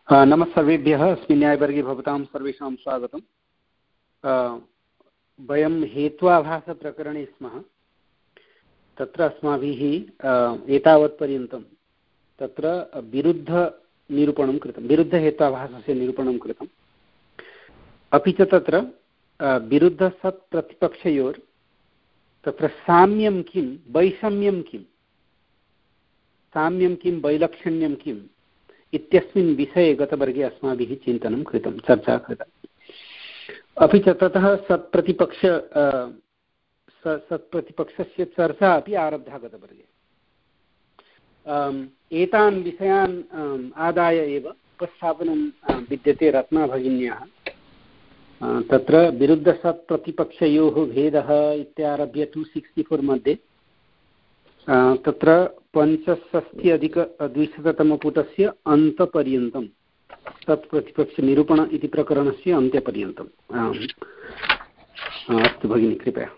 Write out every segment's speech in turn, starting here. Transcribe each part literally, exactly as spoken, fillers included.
नमः सर्वेभ्यः। अस्मिन् न्यायवर्गे भवतां सर्वेषां स्वागतम्। वयं हेत्वाभासप्रकरणे स्मः। तत्र अस्माभिः एतावत्पर्यन्तं तत्र विरुद्धनिरूपणं कृतं, विरुद्धहेत्वाभासस्य निरूपणं कृतम्। अपि च तत्र विरुद्धसत्प्रतिपक्षयोर् तत्र साम्यं किं, वैषम्यं किं, साम्यं किं, वैलक्षण्यं किम् इत्यस्मिन् विषये गतवर्गे अस्माभिः चिन्तनं कृतं, चर्चा कृता। अपि च ततः सत्प्रतिपक्ष सत्प्रतिपक्षस्य चर्चा अपि आरब्धा गतवर्गे। एतान् विषयान् आदाय एव उपस्थापनं विद्यते रत्ना भगिन्याः। तत्र विरुद्धसत्प्रतिपक्षयोः भेदः इत्यारभ्य टु सिक्स्टि फोर् मध्ये तत्र पञ्चषष्ट्यधिकद्विशततमपुटस्य अन्तपर्यन्तं तत्प्रतिपक्षनिरूपण इति प्रकरणस्य अन्त्यपर्यन्तम्। अस्तु भगिनि, कृपया।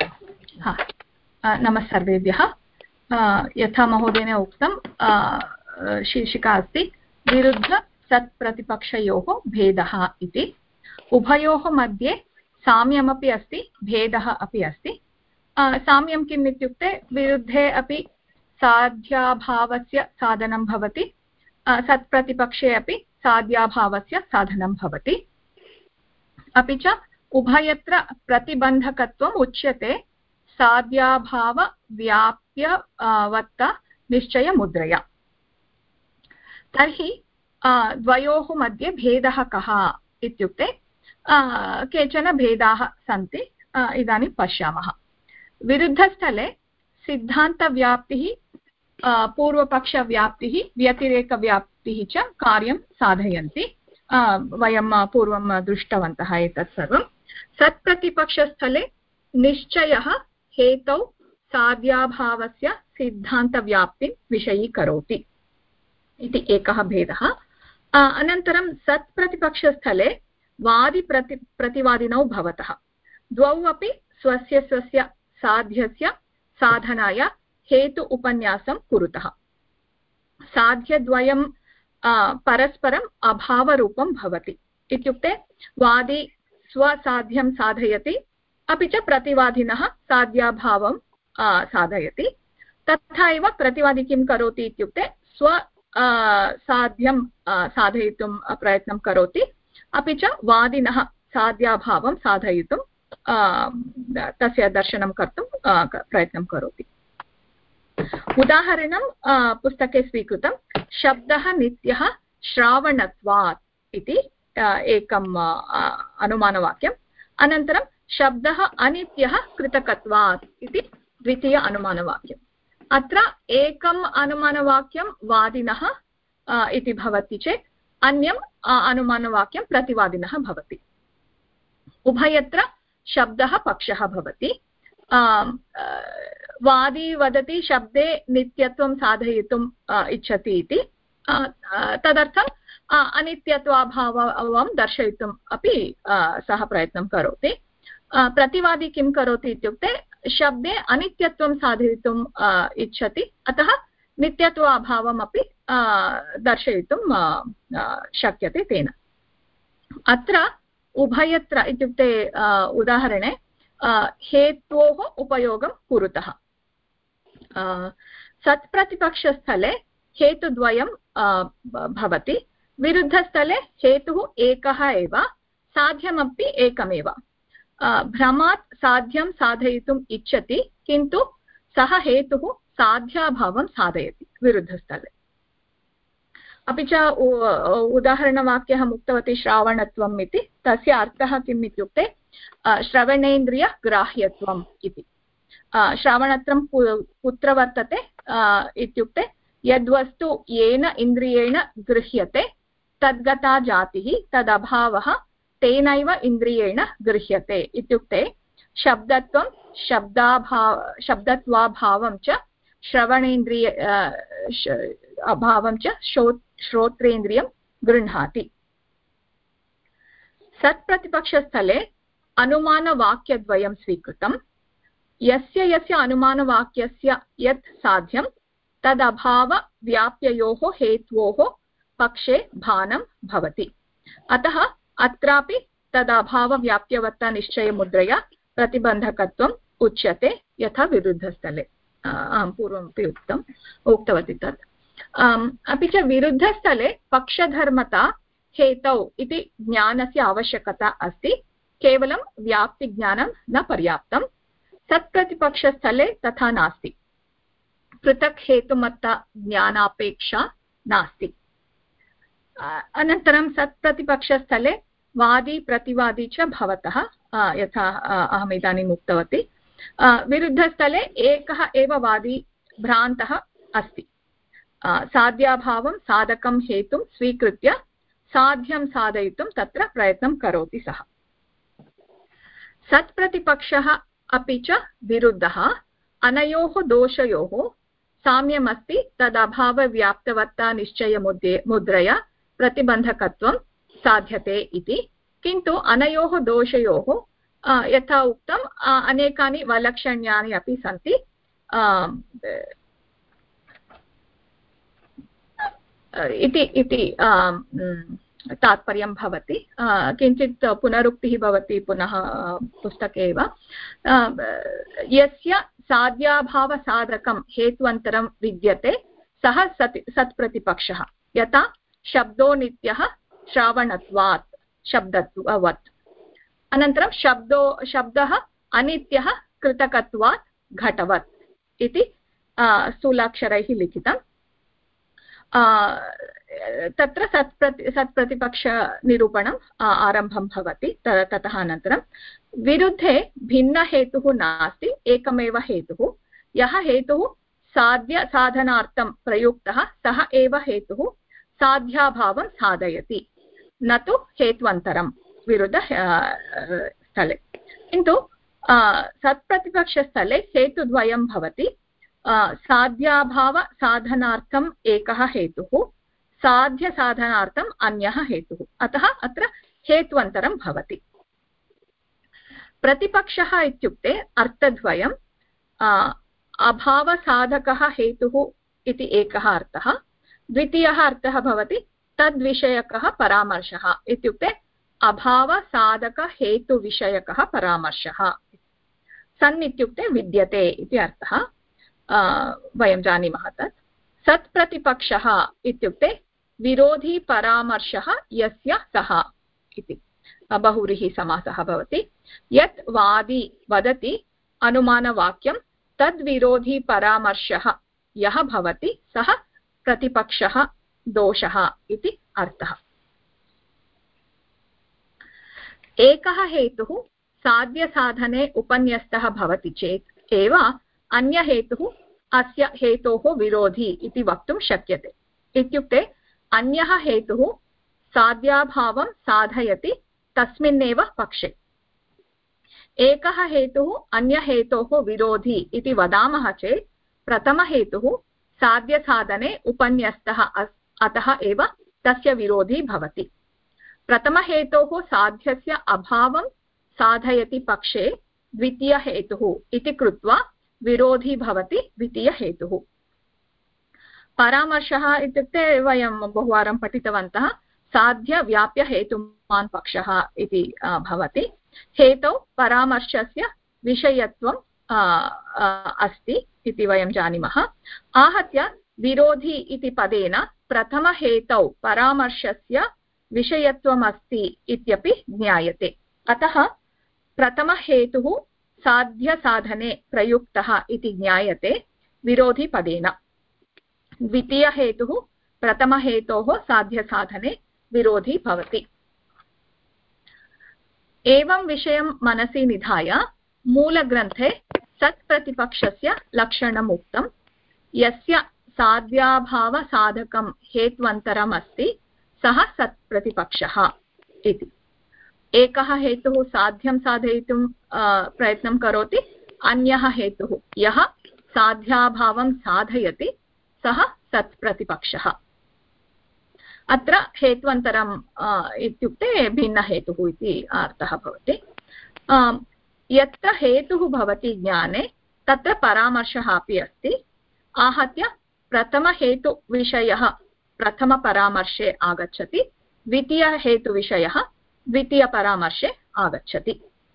नमः सर्वेभ्यः। यथा महोदयेन उक्तं, शीर्षिका अस्ति विरुद्धसत्प्रतिपक्षयोः भेदः इति। उभयोः मध्ये साम्यमपि अस्ति, भेदः अपि अस्ति। साम्यं किम् इत्युक्ते विरुद्धे अपि साध्याभावस्य साधनं भवति, सत्प्रतिपक्षे अपि साध्याभावस्य साधनं भवति। अपि च उभयत्र प्रतिबन्धकत्वम् उच्यते साध्याभावव्याप्यवत्ता निश्चयमुद्रया। तर्हि द्वयोः मध्ये भेदः कः इत्युक्ते केचन भेदाः सन्ति, इदानीं पश्यामः। विरुद्धस्थले सिद्धान्तव्याप्तिः, पूर्वपक्षव्याप्तिः, व्यतिरेकव्याप्तिः च कार्यं साधयन्ति। वयं पूर्वं दृष्टवन्तः एतत् सर्वं। सत्प्रतिपक्षस्थले निश्चयः हेतौ साध्याभावस्य सिद्धान्तव्याप्तिं विषयीकरोति इति एकः भेदः। अनन्तरं सत्प्रतिपक्षस्थले वादिप्रति प्रतिवादिनौ भवतः द्वौ अपि स्वस्य स्वस्य साध्यस्य साधनाय हेतु उपन्यासं कुरुतः। साध्यद्वयं परस्परम् अभावरूपं भवति। इत्युक्ते वादी स्वसाध्यं साधयति, अपि च प्रतिवादिनः साध्याभावं साधयति। तथा एव प्रतिवादी किं करोति इत्युक्ते स्व साध्यं साधयितुं प्रयत्नं करोति, अपि च वादिनः साध्याभावं साधयितुं तस्य दर्शनं कर्तुं प्रयत्नं करोति। उदाहरणं पुस्तके स्वीकृतं। शब्दः नित्यः श्रावणत्वात् इति एकम् अनुमानवाक्यम्। अनन्तरं शब्दः अनित्यः कृतकत्वात् इति द्वितीय अनुमानवाक्यम्। अत्र एकम् अनुमानवाक्यं वादिनः इति भवति चेत् अन्यम् अनुमानवाक्यं प्रतिवादिनः भवति। उभयत्र शब्दः पक्षः भवति। वादी वदति शब्दे नित्यत्वं साधयितुम् इच्छति इति, तदर्थम् अनित्यत्वाभावं दर्शयितुम् अपि सः प्रयत्नं करोति। प्रतिवादी किं करोति इत्युक्ते शब्दे अनित्यत्वं साधयितुम् इच्छति, अतः नित्यत्वाभावम् अपि दर्शयितुं शक्यते तेन। अत्र उभयत्र इत्युक्ते उदाहरणे हेत्वोः उपयोगं कुरुतः। सत्प्रतिपक्षस्थले हेतुद्वयं भवति, विरुद्धस्थले हेतुः एकः एव, साध्यमपि एकमेव। भ्रमात् साध्यं साधयितुम् इच्छति, किन्तु सः हेतुः साध्याभावं साधयति विरुद्धस्थले। अपि च उदाहरणवाक्यम् उक्तवती श्रावणत्वम् इति। तस्य अर्थः किम् इत्युक्ते श्रवणेन्द्रियग्राह्यत्वम् इति। श्रावणत्वं कुत्र वर्तते इत्युक्ते यद्वस्तु येन इन्द्रियेण गृह्यते तद्गता जातिः तदभावः तेनैव इन्द्रियेण गृह्यते। इत्युक्ते शब्दत्वं शब्दाभाव शब्दत्वाभावं च श्रवणेन्द्रिय अभावं च श्रोत्रेन्द्रियं गृह्णाति। सत्प्रतिपक्षस्थले अनुमानवाक्यद्वयं स्वीकृतं। यस्य यस्य अनुमानवाक्यस्य यत् साध्यं तदभावव्याप्ययोः हेत्वोः पक्षे भानं भवति। अतः अत्रापि तदभावव्याप्यवत्तानिश्चयमुद्रया प्रतिबन्धकत्वम् उच्यते यथा विरुद्धस्थले। अहं पूर्वमपि उक्तम् उक्तवती तत्। अपि च विरुद्धस्थले पक्षधर्मता हेतौ इति ज्ञानस्य आवश्यकता अस्ति। केवलं व्याप्तिज्ञानं न पर्याप्तं। सत्प्रतिपक्षस्थले तथा नास्ति। पृथक् हेतुमत्ता ज्ञानापेक्षा नास्ति। अनन्तरं सत्प्रतिपक्षस्थले वादी प्रतिवादी च भवतः, यथा अहम् इदानीम् उक्तवती। विरुद्धस्थले एकः एव वादी भ्रान्तः अस्ति। साध्याभावं साधकं हेतुं स्वीकृत्य साध्यं साधयितुं तत्र प्रयत्नं करोति सः। सत्प्रतिपक्षः अपि च विरुद्धः, अनयोः दोषयोः साम्यमस्ति। तदभावव्याप्तवत्ता निश्चयमुद्रे मुद्रया प्रतिबन्धकत्वं साध्यते इति। किन्तु अनयोः दोषयोः यथा उक्तम् अनेकानि वैलक्षण्यानि अपि सन्ति। इति इति तात्पर्यं भवति। किञ्चित् पुनरुक्तिः भवति पुनः पुस्तके एव। यस्य साध्याभावसाधकं हेत्वन्तरं विद्यते सः सत् सत्प्रतिपक्षः। यथा शब्दो नित्यः श्रावणत्वात् शब्दत्ववत्। अनन्तरं शब्दो शब्दः अनित्यः कृतकत्वात् घटवत् इति स्थूलाक्षरैः लिखितम्। तत्र सत्प्रति सत्प्रतिपक्षनिरूपणम् आरम्भं भवति। ततः अनन्तरं विरुद्धे भिन्नहेतुः नास्ति, एकमेव हेतुः। यः हेतुः साध्यसाधनार्थं प्रयुक्तः सः एव हेतुः साध्याभावं साधयति, न तु हेत्वन्तरं विरुद्ध स्थले। किन्तु सत्प्रतिपक्षस्थले हेतुद्वयं भवति। साध्याभावसाधनार्थम् एकः हेतुः, साध्यसाधनार्थम् अन्यः हेतुः। अतः अत्र हेत्वन्तरं भवति। प्रतिपक्षः इत्युक्ते अर्थद्वयम्। अभावसाधकः हेतुः इति एकः अर्थः। द्वितीयः अर्थः भवति तद्विषयकः परामर्शः इत्युक्ते अभावसाधकहेतुविषयकः परामर्शः। सन् इत्युक्ते विद्यते इति अर्थः, वयं जानीमः तत्। सत्प्रतिपक्षः इत्युक्ते विरोधीपरामर्शः यस्य सः इति बहुव्रीहि समासः भवति। यत् वादी वदति अनुमानवाक्यं तद्विरोधीपरामर्शः यः भवति सः प्रतिपक्षः दोषः इति अर्थः। एकः हेतुः साध्यसाधने उपन्यस्तः भवति चेत् एव अन्यहेतुः अस्य हेतोः विरोधी इति वक्तुं शक्यते। इत्युक्ते अन्यः हेतुः साध्याभावं साधयति तस्मिन्नेव पक्षे। एकः हेतुः अन्यहेतोः विरोधी इति वदामः चेत् प्रथमहेतुः साध्यसाधने उपन्यस्तः अतः एव तस्य विरोधी भवति। प्रथमहेतोः साध्यस्य अभावं साधयति पक्षे द्वितीयहेतुः इति कृत्वा विरोधी भवति द्वितीयहेतुः। परामर्शः इत्युक्ते वयं बहुवारं पठितवन्तः। साध्यव्याप्यहेतुमान् पक्षः इति भवति। हेतौ परामर्शस्य विषयत्वं अस्ति इति वयं जानीमः। आहत्य विरोधी इति पदेन प्रथमहेतौ परामर्शस्य विषयत्वमस्ति इत्यपि ज्ञायते। अतः प्रथमहेतुः साध्यसाधने प्रयुक्तः इति ज्ञायते विरोधिपदेन। द्वितीयहेतुः प्रथमहेतोः साध्यसाधने विरोधी भवति। एवं विषयं मनसि निधाय मूलग्रन्थे सत्प्रतिपक्षस्य लक्षणम् उक्तं। यस्य साध्याभावसाधकं हेत्वन्तरम् अस्ति सः सत्प्रतिपक्षः इति। एकः हेतुः साध्यं साधयितुं प्रयत्नं करोति, अन्यः हेतुः यः साध्याभावं साधयति सः सत्प्रतिपक्षः। अत्र हेत्वन्तरम् इत्युक्ते भिन्नहेतुः इति अर्थः भवति। यत्र हेतुः भवति ज्ञाने तत्र परामर्शः अपि अस्ति। आहत्य प्रथमहेतुविषयः प्रथमपरामर्शे आगच्छति, द्वितीयहेतुविषयः द्वितीयपरामर्शे आगच्छति।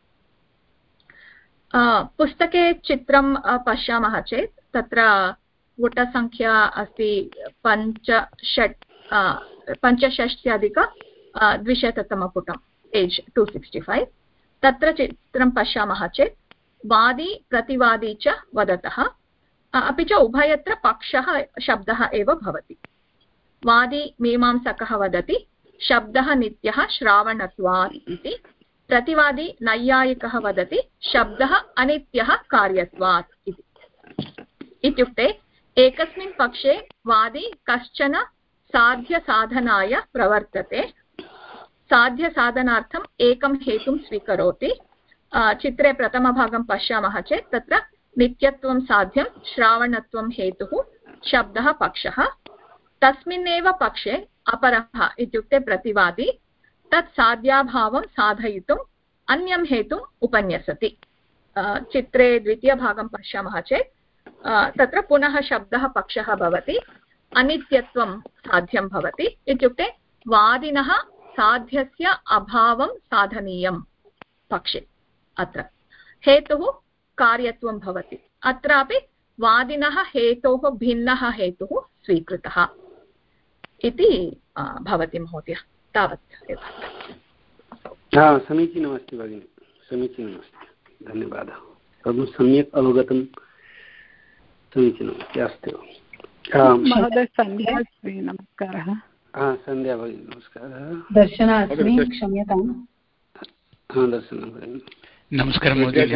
पुस्तके चित्रं पश्यामः चेत् तत्र पुटसङ्ख्या अस्ति पञ्चषट् पञ्चषष्ट्यधिक द्विशततमपुटं पेज् टु सिक्स्टि फैव्। तत्र चित्रं पश्यामः चेत् वादी प्रतिवादी च वदतः, अपि च उभयत्र पक्षः शब्दः एव भवति। वादी मीमांसकः वदति शब्दः नित्यः श्रावणत्वात् इति, प्रतिवादी नैयायिकः वदति शब्दः अनित्यः कार्यत्वात् इति। इत्युक्ते एकस्मिन् पक्षे वादी कश्चन साध्यसाधनाय प्रवर्तते, साध्यसाधनार्थम् एकं हेतुं स्वीकरोति। चित्रे प्रथमभागं पश्यामः चेत् तत्र नित्यत्वं साध्यं, श्रावणत्वं हेतुः, शब्दः पक्षः। तस्मिन्नेव पक्षे अपरः इत्युक्ते प्रतिवादी तत् साध्याभावं साधयितुम् अन्यं हेतुम् उपन्यसति। चित्रे द्वितीयभागं पश्यामः चेत् तत्र पुनः शब्दः पक्षः भवति, अनित्यत्वं साध्यं भवति। इत्युक्ते वादिनः साध्यस्य अभावं साधनीयं पक्षे। अत्र हेतुः कार्यत्वं भवति, अत्रापि वादिनः हेतोः भिन्नः हेतुः स्वीकृतः इति भवति महोदय। तावत् एव। समीचीनमस्ति भगिनि, समीचीनमस्ति, धन्यवादः। सर्वं सम्यक् अवगतं, समीचीनमस्ति। अस्तु महोदय, सन्ध्या अस्मि, नमस्कारः। सन्ध्या भगिनी नमस्कारः। दर्शना अस्मि, क्षम्यताम्। दर्शना भगिनी नमस्कारः महोदय।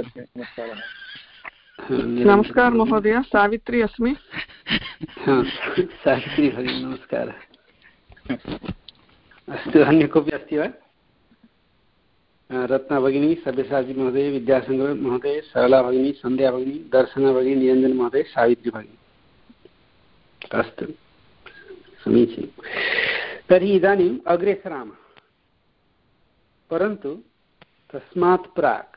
नमस्कारः महोदय, सावित्री अस्मि। सावित्री भगिनी नमस्कारः। अस्तु, अन्य कोऽपि अस्ति वा? रत्ना भगिनी, सब्यसाची महोदय, विद्याशङ्कर महोदय, सरला भगिनी, सन्ध्या भगिनी, दर्शना भगिनी, निरञ्जन महोदय, सावित्री भगिनी। अस्तु, समीचीनं। तर्हि इदानीम् अग्रे सरामः, परन्तु तस्मात् प्राक्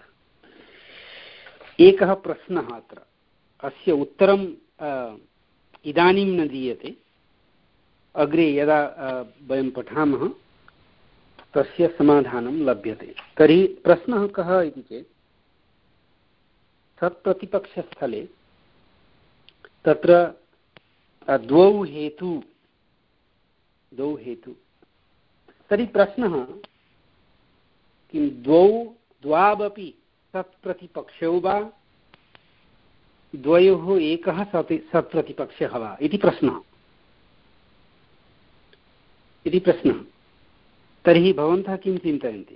एकः प्रश्नः अत्र, अस्य उत्तरं इदानीं न दीयते, अग्रे यदा वयं पठामः तस्य समाधानं लभ्यते। तर्हि प्रश्नः कः इति चेत्, सत्प्रतिपक्षस्थले तत्र द्वौ हेतु द्वौ हेतु तर्हि प्रश्नः किं द्वौ द्वावपि सत्प्रतिपक्षौ वा, द्वयोः एकः सति सत्प्रतिपक्षः वा इति प्रश्नः इति प्रश्नः तर्हि भवन्तः किं चिन्तयन्ति?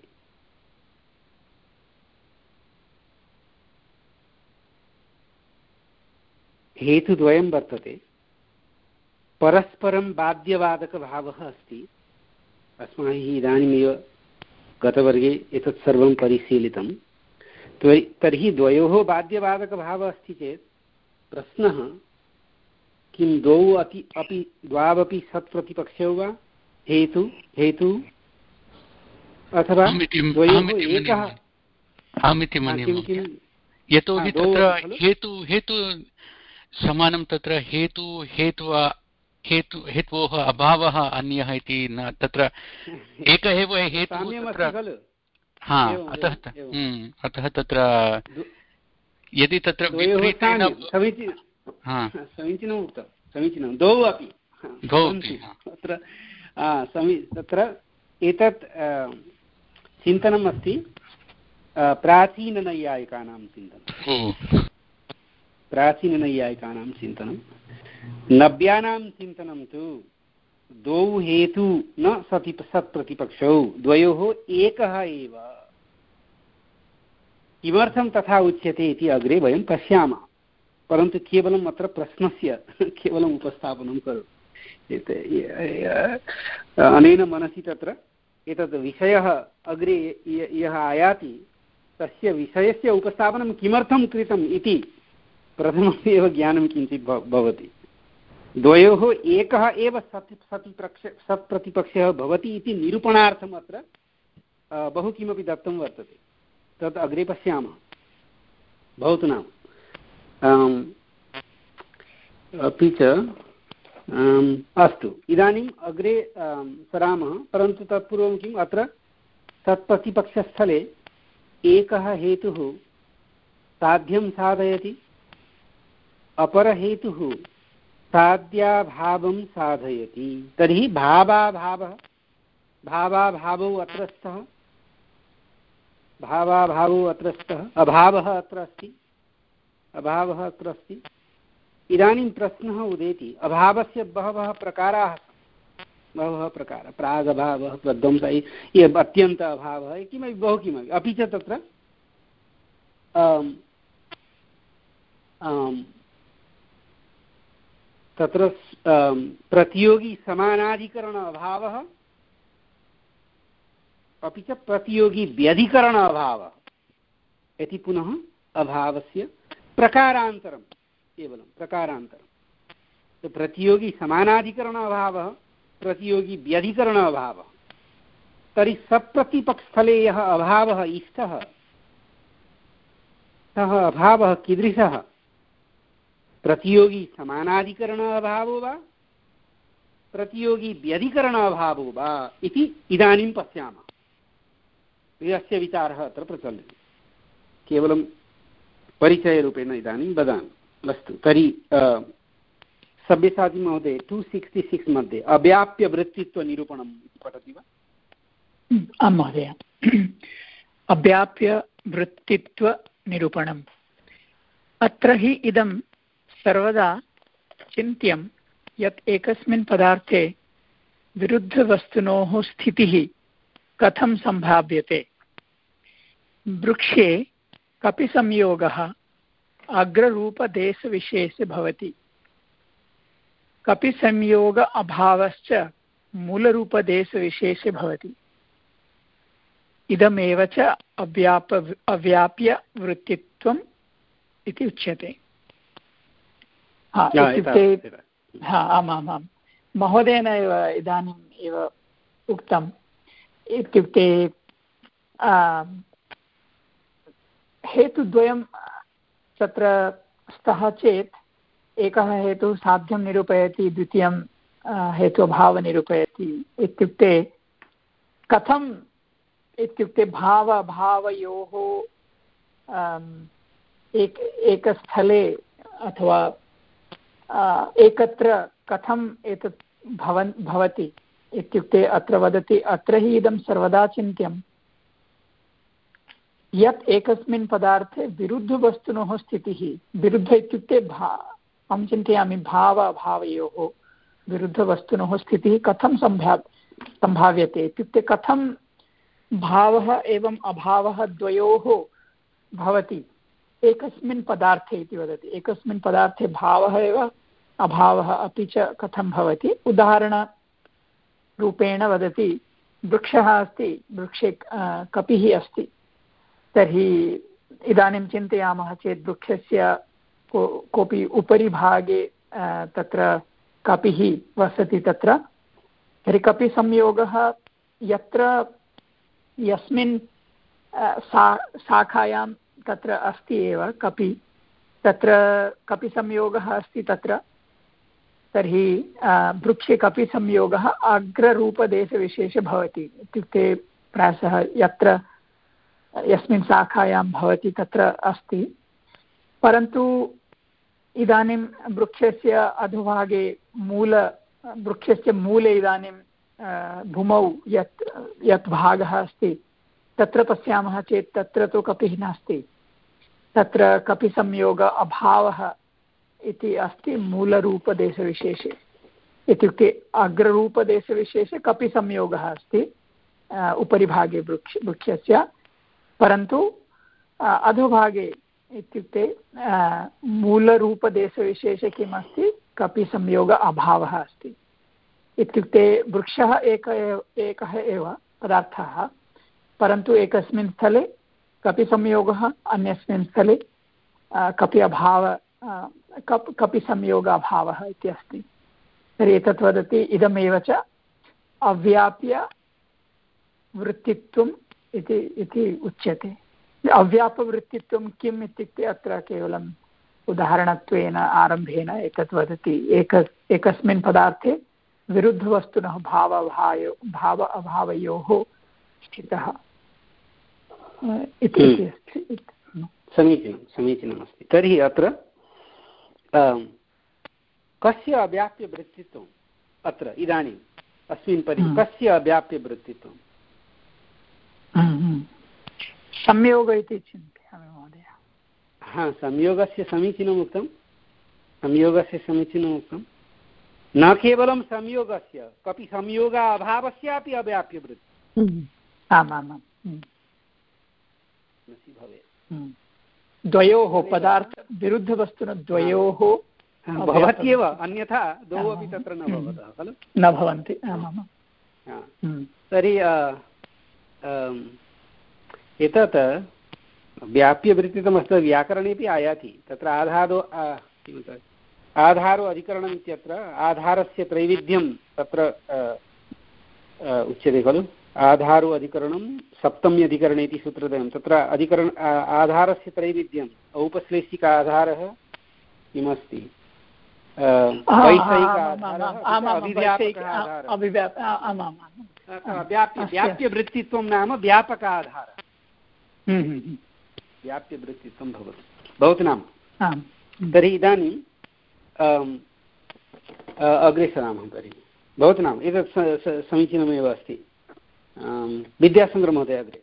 हेतुद्वयं वर्तते, परस्परं बाध्यवादकभावः अस्ति। अस्माभिः इदानीमेव गतवर्गे एतत् सर्वं परिशीलितं। तर्हि द्वयोः बाध्यवादकभावः अस्ति चेत् प्रश्नः किं द्वौ अति अपि द्वावपि सत्प्रतिपक्षौ वा, हेतु हेतु अथवा द्वयोः एकः? अहमिति मन्ये, यतोहि तत्र हेतु हेतु समानं, तत्र हेतु हेत्वा हेतु हेतोः अभावः अन्यः इति न, तत्र एक एव हेतुः तत्र। हा, अतः अतः तत्र यदि तत्र विपरीतेन समीचीनम् उक्तं, समीचीनं, द्वौ अपि द्वौ तत्र तत्र एतत् चिन्तनम् अस्ति प्राचीननैयायिकानां चिन्तनं। प्राचीननैयायिकानां चिन्तनं। नव्यानां चिन्तनं तु द्वौ हेतु न सति सत्प्रतिपक्षौ, द्वयोः एकः एव। किमर्थं तथा उच्यते इति अग्रे वयं पश्यामः, परन्तु केवलम् अत्र प्रश्नस्य केवलम् उपस्थापनं करोतु। अनेन मनसि तत्र एतद् विषयः अग्रे यः आयाति तस्य विषयस्य उपस्थापनं किमर्थं कृतम् इति प्रथममेव ज्ञानं किञ्चित् भवति। द्वयोः एकः एव सति सतिपक्ष सत्प्रतिपक्षः भवति इति निरूपणार्थम् अत्र बहु किमपि दत्तं वर्तते, तत् अग्रे पश्यामः। भवतु नाम अपि च अस्तु, इदानीम् अग्रे सरामः, परन्तु तत्पूर्वं किम् अत्र तत्प्रतिपक्षस्थले एकः हेतुः साध्यं साधयति, अपरहेतुः साध्याभावं साधयति। तर्हि भावाभावः भावाभावौ अत्र स्तः भावाभावौ अत्र स्तः अभावः अत्र अस्ति अभावः अत्र अस्ति। इदानीं प्रश्नः उदेति, अभावस्य बहवः प्रकाराः बहवः प्रकाराः, प्रागभावः, प्रध्वंसः, ये अत्यन्त अभावः, किमपि बहु किमपि। अपि च तत्र तत्र प्रतियोगी समानाधिकरण अभावः, अपि च प्रतियोगी व्यधिकरण अभावः इति पुनः अभावस्य प्रकारान्तरं, केवलं प्रकारान्तरं। प्रतियोगी समानाधिकरण अभावः, प्रतियोगी व्यधिकरण अभावः। तर्हि सप्रतिपक्षस्थले यः अभावः इष्टः, सः अभावः कीदृशः? प्रतियोगी समानाधिकरण अभावो वा प्रतियोगी व्यधिकरण अभावो वा इति इदानीं पश्यामः। यस्य विचारः अत्र प्रचलति, केवलं परिचयरूपेण इदानीं वदामि। अस्तु, तर्हि सब्यसाची महोदय टु सिक्स्टि सिक्स् मध्ये अव्याप्यवृत्तित्वनिरूपणम् इति पठति वा? आं महोदय। अव्याप्यवृत्तित्वनिरूपणम्। अत्र हि इदं सर्वदा चिन्त्यं यत् एकस्मिन् पदार्थे विरुद्धवस्तुनोः स्थितिः कथं सम्भाव्यते। वृक्षे कपिसंयोगः अग्ररूपदेशविशेषे भवति, कपिसंयोग अभावश्च मूलरूपदेशविशेषे भवति। इदमेव च अव्याप अव्याप्यवृत्तित्वम् इति उच्यते। हा, इत्युक्ते हा आमामां महोदयेन एव इदानीम् एव उक्तम्। इत्युक्ते हेतुद्वयं तत्र स्तः चेत् एकः हेतुः साध्यं निरूपयति, द्वितीयं हेतु अभावं निरूपयति। इत्युक्ते कथम् इत्युक्ते भावभावयोः एक एकस्थले अथवा एकत्र कथम् एतत् भवन् भवति इत्युक्ते अत्र वदति, अत्र हि इदं सर्वदा चिन्त्यं यत् एकस्मिन् पदार्थे विरुद्धवस्तुनोः स्थितिः, विरुद्ध इत्युक्ते भा अहं चिन्तयामि भावभावयोः विरुद्धवस्तुनोः स्थितिः कथं सम्भा सम्भाव्यते इत्युक्ते कथं भावः एवं अभावः द्वयोः भवति एकस्मिन् पदार्थे इति वदति। एकस्मिन् पदार्थे भावः एव अभावः अपि च कथं भवति। उदाहरणरूपेण वदति, वृक्षः अस्ति, वृक्षे कपिः अस्ति, तर्हि इदानीं चिन्तयामः चेत् वृक्षस्य को कोऽपि उपरि भागे तत्र कपिः वसति तत्र, तर्हि कपिसंयोगः यत्र यस्मिन् सा शाखायां तत्र अस्ति एव कपि, तत्र कपिसंयोगः अस्ति तत्र, तर्हि वृक्षे कपिसंयोगः अग्ररूपदेशविशेषे भवति। इत्युक्ते प्रायशः यत्र यस्मिन् शाखायां भवति तत्र अस्ति, परन्तु इदानीं वृक्षस्य अधोभागे मूल वृक्षस्य मूले इदानीं भूमौ यत् यत् भागः अस्ति तत्र पश्यामः चेत् तत्र तु कपिः नास्ति, तत्र कपिसंयोग अभावः इति अस्ति मूलरूपदेशविशेषे। इत्युक्ते अग्ररूपदेशविशेषे कपिसंयोगः अस्ति उपरि भागे वृक्ष वृक्षस्य, परन्तु अधोभागे इत्युक्ते मूलरूपदेशविशेषे किम् अस्ति, कपिसंयोग अभावः अस्ति। इत्युक्ते वृक्षः एक एकः एव पदार्थः, परन्तु एकस्मिन् स्थले कपिसंयोगः, अन्यस्मिन् स्थले कपि अभाव कप् कपिसंयोग अभावः इति अस्ति। तर्हि एतत् वदति, इदमेव च अव्याप्यवृत्तित्वम् इति इति उच्यते। अव्यापवृत्तित्वं किम् इत्युक्ते अत्र केवलं उदाहरणत्वेन आरम्भेन एतत् वदति एक एकस्मिन् पदार्थे विरुद्धवस्तुनः भावभायो भाव अभावयोः स्थितः इति अस्ति। समीचीनं समीचीनमस्ति। तर्हि अत्र कस्य अव्याप्यवृत्तित्वम् अत्र इदानीम् अस्मिन् परि कस्य अव्याप्यवृत्तित्वं? संयोग इति चिन्तयामि महोदय। हा, संयोगस्य समीचीनम् उक्तं, संयोगस्य समीचीनम् उक्तं। न केवलं संयोगस्य, कपि संयोगाभावस्यापि अव्याप्यवृत्तिः। आमामां द्वयोः पदार्थ विरुद्धवस्तुनद्वयोः भवत्येव, अन्यथा द्वौ अपि तत्र न भवतः खलु, न भवन्ति। आमामां तर्हि एतत् व्याप्यवृत्तितमस्ति, व्याकरणेपि आयाति तत्र आधारो किं आधारो अधिकरणम् इत्यत्र आधारस्य त्रैविध्यं तत्र उच्यते खलु। आधारो अधिकरणं सप्तम्यधिकरणे इति सूत्रद्वयं, तत्र अधिकरण आधारस्य त्रैविध्यम् औपश्लेषिक आधारः किमस्ति, वैषयिक आधारः, व्याप्यवृत्तित्वं नाम व्यापक आधारः, व्याप्यवृत्तित्वं भवति भवतु नाम। तर्हि इदानीं अग्रे सरामः। तर्हि भवतु नाम एतत् समीचीनमेव अस्ति। विद्यासङ्ग्रमहोदय अग्रे।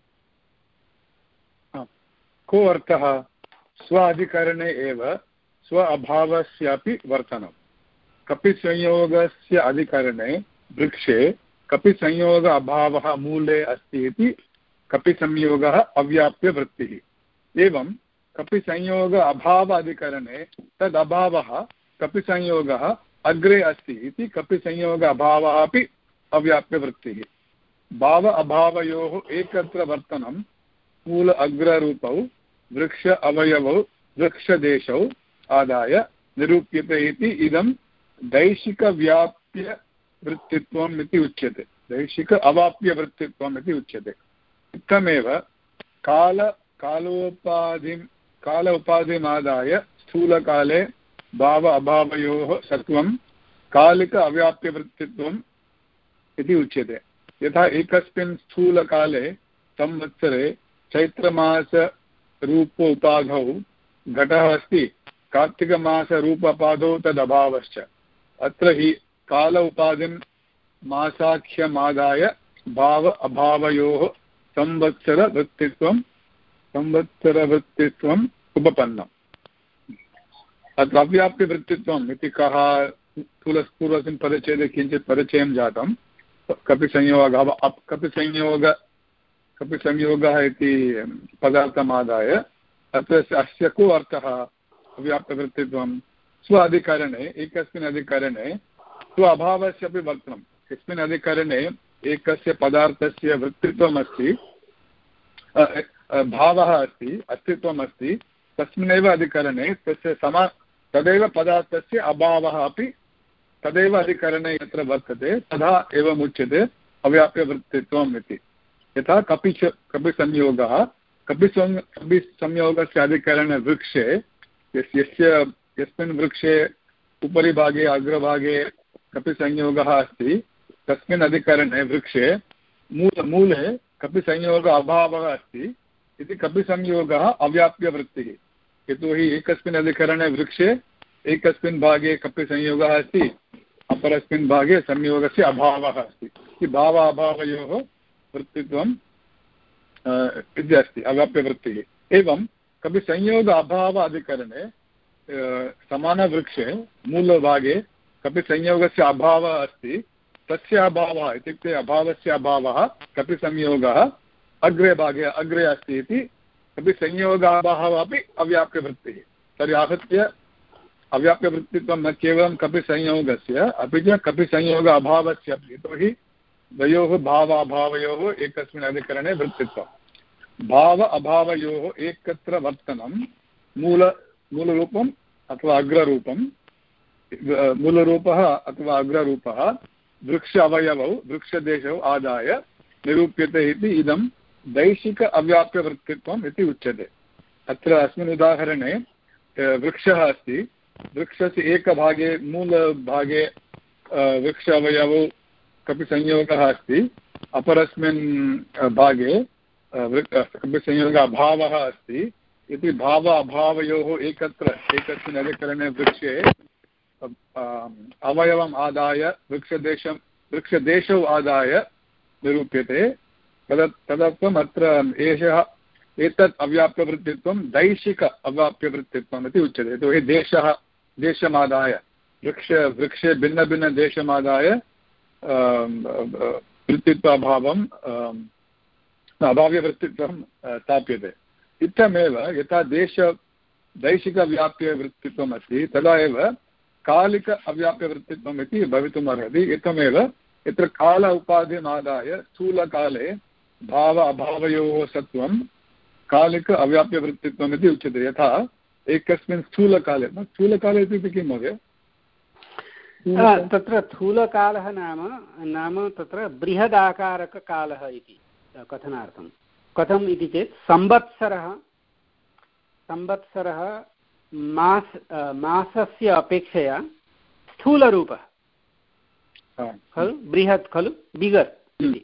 को अर्थः? स्व अधिकरणे एव स्व अभावस्यापि वर्तनं। कपि संयोगस्य अधिकरणे वृक्षे कपि संयोग अभावः मूले अस्ति इति कपि संयोगः अव्याप्यवृत्तिः। एवं कपि संयोग अभाव अधिकरणे तद् अभावः कपि संयोगः अग्रे अस्ति इति कपि संयोग अभावः अपि अव्याप्यवृत्तिः। भाव अभावयोः एकत्र वर्तनं मूल अग्ररूपौ वृक्ष अवयवौ वृक्षदेशौ आदाय निरूप्यते इति इदं दैशिकव्याप्यवृत्तित्वम् इति उच्यते। दैशिक अवाप्यवृत्तित्वम् इति उच्यते। इत्थमेव काल कालोपाधिं काल उपाधिमादाय स्थूलकाले भाव अभावयोः सत्वं कालिक अव्याप्यवृत्तित्वम् इति उच्यते। यथा एकस्मिन् स्थूलकाले संवत्सरे चैत्रमासरूपोपाधौ घटः अस्ति, कार्तिकमासरूपोपाधौ तदभावश्च। अत्र हि काल उपाधिं मासाख्यमादाय भाव अभावयोः संवत्सरवृत्तित्वं संवत्सरवृत्तित्वम् उपपन्नम्। अत्र अव्याप्यवृत्तित्वम् इति कः पूर्वस्मिन् परिचये किञ्चित् परिचयं जातं। कपि संयोगः कपि संयोग कपि संयोगः इति पदार्थमादाय अत्र अस्य को अर्थः? अव्याप्यवृत्तित्वं स्व अधिकरणे एकस्मिन् अधिकरणे स्व अभावस्य अपि वर्तनं। यस्मिन् अधिकरणे एकस्य पदार्थस्य वृत्तित्वम् अस्ति, भावः अस्ति, अस्तित्वम् अस्ति, तस्मिन्नेव अधिकरणे तस्य समा तदेव पदार्थस्य अभावः अपि तदेव अधिकरणे यत्र वर्तते तथा एवम् उच्यते अव्याप्यवृत्तित्वम् इति। यथा कपि च कपि संयोगः कपि सं कपि संयोगस्य अधिकरणे वृक्षे यस्य यस्मिन् वृक्षे उपरि भागे अग्रभागे कपि संयोगः अस्ति तस्मिन् अधिकरणे वृक्षे मूल मूले कपि संयोग अभावः अस्ति इति कपि संयोगः अव्याप्यवृत्तिः। यतोहि एकस्मिन् अधिकरणे वृक्षे एकस्मिन् भागे कपि संयोगः अस्ति, अपरस्मिन् भागे संयोगस्य अभावः अस्ति इति भाव अभावयोः वृत्तित्वम् इति अस्ति अव्याप्यवृत्तिः। एवं कपि संयोग अभाव अधिकरणे समानवृक्षे मूलभागे कपि संयोगस्य अभावः अस्ति, तस्य अभावः इत्युक्ते अभावस्य अभावः कपि संयोगः अग्रे भागे अग्रे अस्ति इति कपि संयोगाभावः अपि अव्याप्यवृत्तिः। तर्हि आहत्य अव्याप्यवृत्तित्वं न केवलं कपि संयोगस्य अपि च कपि संयोग अभावस्य अपि। यतोहि द्वयोः भावाभावयोः एकस्मिन् अधिकरणे वृत्तित्वं। भाव अभावयोः एकत्र वर्तनं मूल मूलरूपम् अथवा अग्ररूपं मूलरूपः अथवा अग्ररूपः वृक्ष अवयवौ वृक्षदेशौ आदाय निरूप्यते इति इदं दैशिक अव्याप्यवृत्तित्वम् इति उच्यते। अत्र अस्मिन् उदाहरणे वृक्षः अस्ति, वृक्षस्य एकभागे मूलभागे वृक्ष अवयवौ कपि संयोगः अस्ति, अपरस्मिन् भागे कपि संयोगः अभावः अस्ति इति भाव अभावयोः एकत्र एकस्मिन् अधिकरणे वृक्षे अवयवम् आदाय वृक्षदेशं वृक्षदेशौ आदाय निरूप्यते। तद तदर्थम् अत्र एषः एतत् अव्याप्यवृत्तित्वं दैशिक अव्याप्यवृत्तित्वम् इति उच्यते। यतोहि देशः देशमादाय वृक्ष वृक्षे भिन्नभिन्नदेशमादाय वृत्तित्व अभावम् अभाव्यवृत्तित्वं स्थाप्यते। इत्थमेव यथा देश दैशिकव्याप्यवृत्तित्वम् अस्ति तदा एव कालिक अव्याप्यवृत्तित्वम् इति भवितुम् अर्हति। इत्थमेव यत्र काल उपाधिमादाय स्थूलकाले भाव अभावयोः सत्त्वं कालिक अव्याप्यवृत्तित्वम् इति उच्यते। यथा एकस्मिन् स्थूलकाले स्थूलकाले इत्युक्ते किं महोदय? तत्र स्थूलकालः नाम नाम तत्र बृहदाकारककालः इति कथनार्थं। कथम् इति चेत् संवत्सरः संवत्सरः मास मासस्य अपेक्षया स्थूलरूपः खलु, बृहत् खलु, बिगर् इति।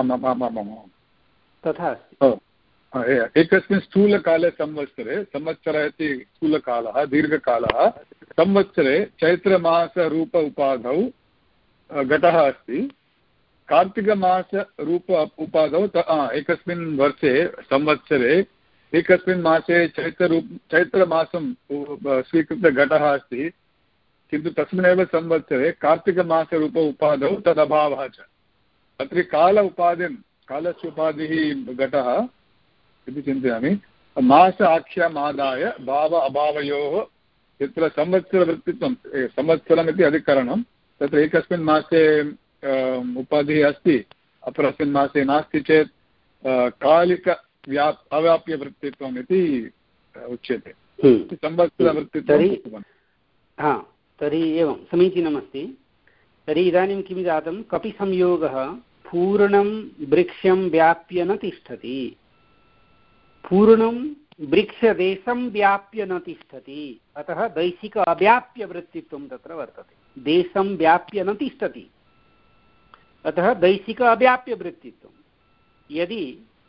तथा अस्ति। एकस्मिन् स्थूलकाले संवत्सरे, संवत्सरः इति स्थूलकालः दीर्घकालः, संवत्सरे चैत्रमासरूप उपाधौ घटः अस्ति, कार्तिकमासरूप उपाधौ एकस्मिन् वर्षे संवत्सरे एकस्मिन् मासे चैत्ररूप चैत्रमासं स्वीकृत्य घटः अस्ति, किन्तु तस्मिन्नेव संवत्सरे कार्तिकमासरूप उपाधौ तदभावः च। अत्र काल उपाधिं कालस्य उपाधिः घटः इति चिन्तयामि। मास आख्यमादाय भाव अभावयोः यत्र संवत्सरवृत्तित्वं संवत्सरमिति अधिकरणं, तत्र एकस्मिन् मासे उपाधिः अस्ति अपरस्मिन् मासे नास्ति चेत् कालिक व्याप् अव्याप्यवृत्तित्वम् इति उच्यते। संवत्सरवृत्तित्वं। हा, तर्हि एवं समीचीनमस्ति। तर्हि इदानीं किं जातं, कपिसंयोगः पूर्णं वृक्षं व्याप्य न तिष्ठति, पूर्णं वृक्षदेशं व्याप्य न तिष्ठति, अतः दैशिक अव्याप्यवृत्तित्वं तत्र वर्तते। देशं व्याप्य न तिष्ठति, अतः दैशिक अव्याप्यवृत्तित्वं। यदि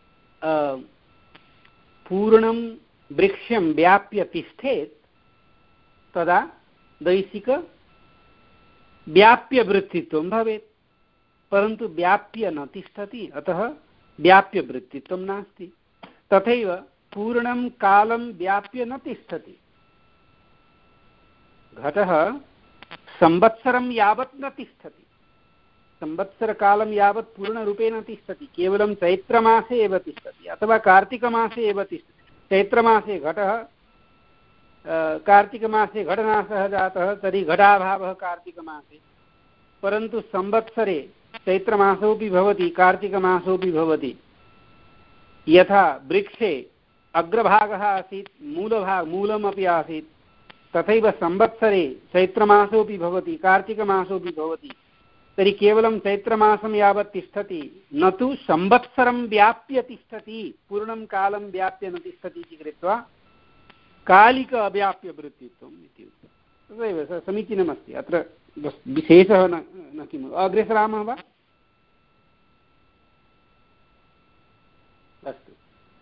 पूर्णं वृक्षं व्याप्य तिष्ठेत् तदा दैशिक व्याप्यवृत्तित्वं भवेत्, परन्तु व्याप्य न तिष्ठति, अतः व्याप्यवृत्तित्वं नास्ति। तथैव पूर्णं कालं व्याप्य न तिष्ठति, घटः संवत्सरं यावत् न तिष्ठति, संवत्सरकालं यावत् पूर्णरूपेण तिष्ठति, केवलं चैत्रमासे एव तिष्ठति अथवा कार्तिकमासे एव तिष्ठति। चैत्रमासे घटः, कार्तिकमासे घटनाशः जातः, तर्हि घटाभावः कार्तिकमासे, परन्तु संवत्सरे चैत्रमासोऽपि भवति कार्तिकमासोऽपि भवति। यथा वृक्षे अग्रभागः आसीत्, मूलभाग मूलमपि आसीत्, तथैव संवत्सरे चैत्रमासोऽपि भवति कार्तिकमासोऽपि भवति। तर्हि केवलं चैत्रमासं यावत् तिष्ठति, न तु संवत्सरं व्याप्य तिष्ठति, पूर्णं कालं व्याप्य न तिष्ठति इति कृत्वा कालिक अव्याप्यवृत्तित्वम् इति उक्तं। तदेव समीचीनमस्ति। अत्र विशेषः न न किम्। अग्रे सरामः वा? अस्तु,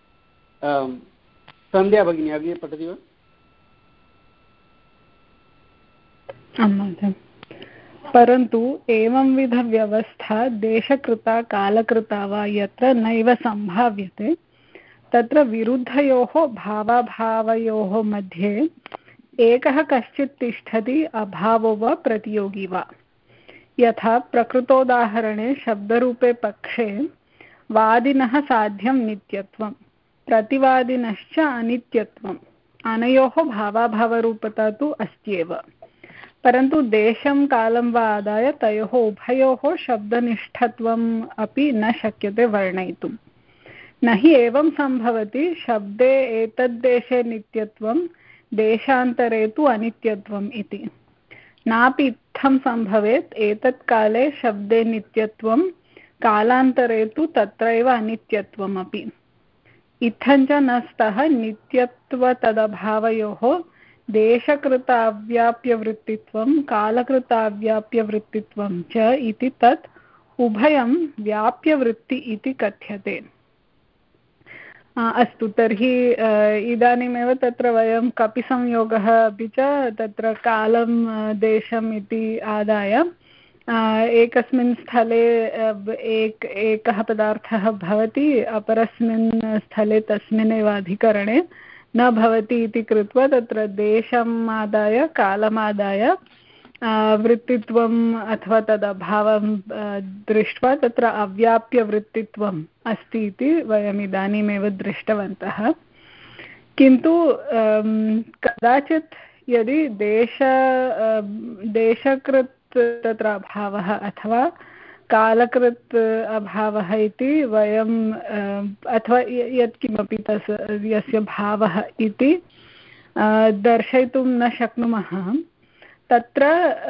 सन्ध्या भगिनी अग्रे पठति वा? परन्तु एवंविधव्यवस्था देशकृता कालकृता वा यत्र नैव सम्भाव्यते तत्र विरुद्धयोः भावाभावयोः मध्ये एकः कश्चित् तिष्ठति अभावो वा प्रतियोगी वा। यथा प्रकृतोदाहरणे शब्दरूपे पक्षे वादिनः साध्यं नित्यत्वं, प्रतिवादिनश्च अनित्यत्वम्, अनयोः भावाभावरूपता तु अस्त्येव, परन्तु देशं कालं वा आदाय तयोः उभयोः शब्दनिष्ठत्वम् अपि न शक्यते वर्णयितुम्। न हि एवं सम्भवति शब्दे एतद्देशे नित्यत्वं देशान्तरे तु अनित्यत्वम् इति। नापि इत्थं सम्भवेत् एतत् काले शब्दे नित्यत्वं कालान्तरे तु तत्रैव अनित्यत्वमपि। इत्थञ्च न स्तः नित्यत्व तदभावयोः देशकृताव्याप्यवृत्तित्वं कालकृताव्याप्यवृत्तित्वं च इति तत् उभयं व्याप्यवृत्ति इति कथ्यते। अस्तु, तर्हि इदानीमेव तत्र वयं कपिसंयोगः अपि च तत्र कालं देशम् इति आदाय एकस्मिन् स्थले एक एकः पदार्थः भवति, अपरस्मिन् स्थले तस्मिन्नेव अधिकरणे न भवति इति कृत्वा तत्र देशम् आदाय कालमादाय वृत्तित्वम् अथवा तदभावं दृष्ट्वा तत्र अव्याप्यवृत्तित्वम् अस्ति इति वयम् इदानीमेव दृष्टवन्तः। किन्तु कदाचित् यदि देश देशकृत् तत्र अभावः अथवा कालकृत् अभावः इति वयं अथवा यत्किमपि तस् यस्य भावः इति दर्शयितुं न शक्नुमः, तत्र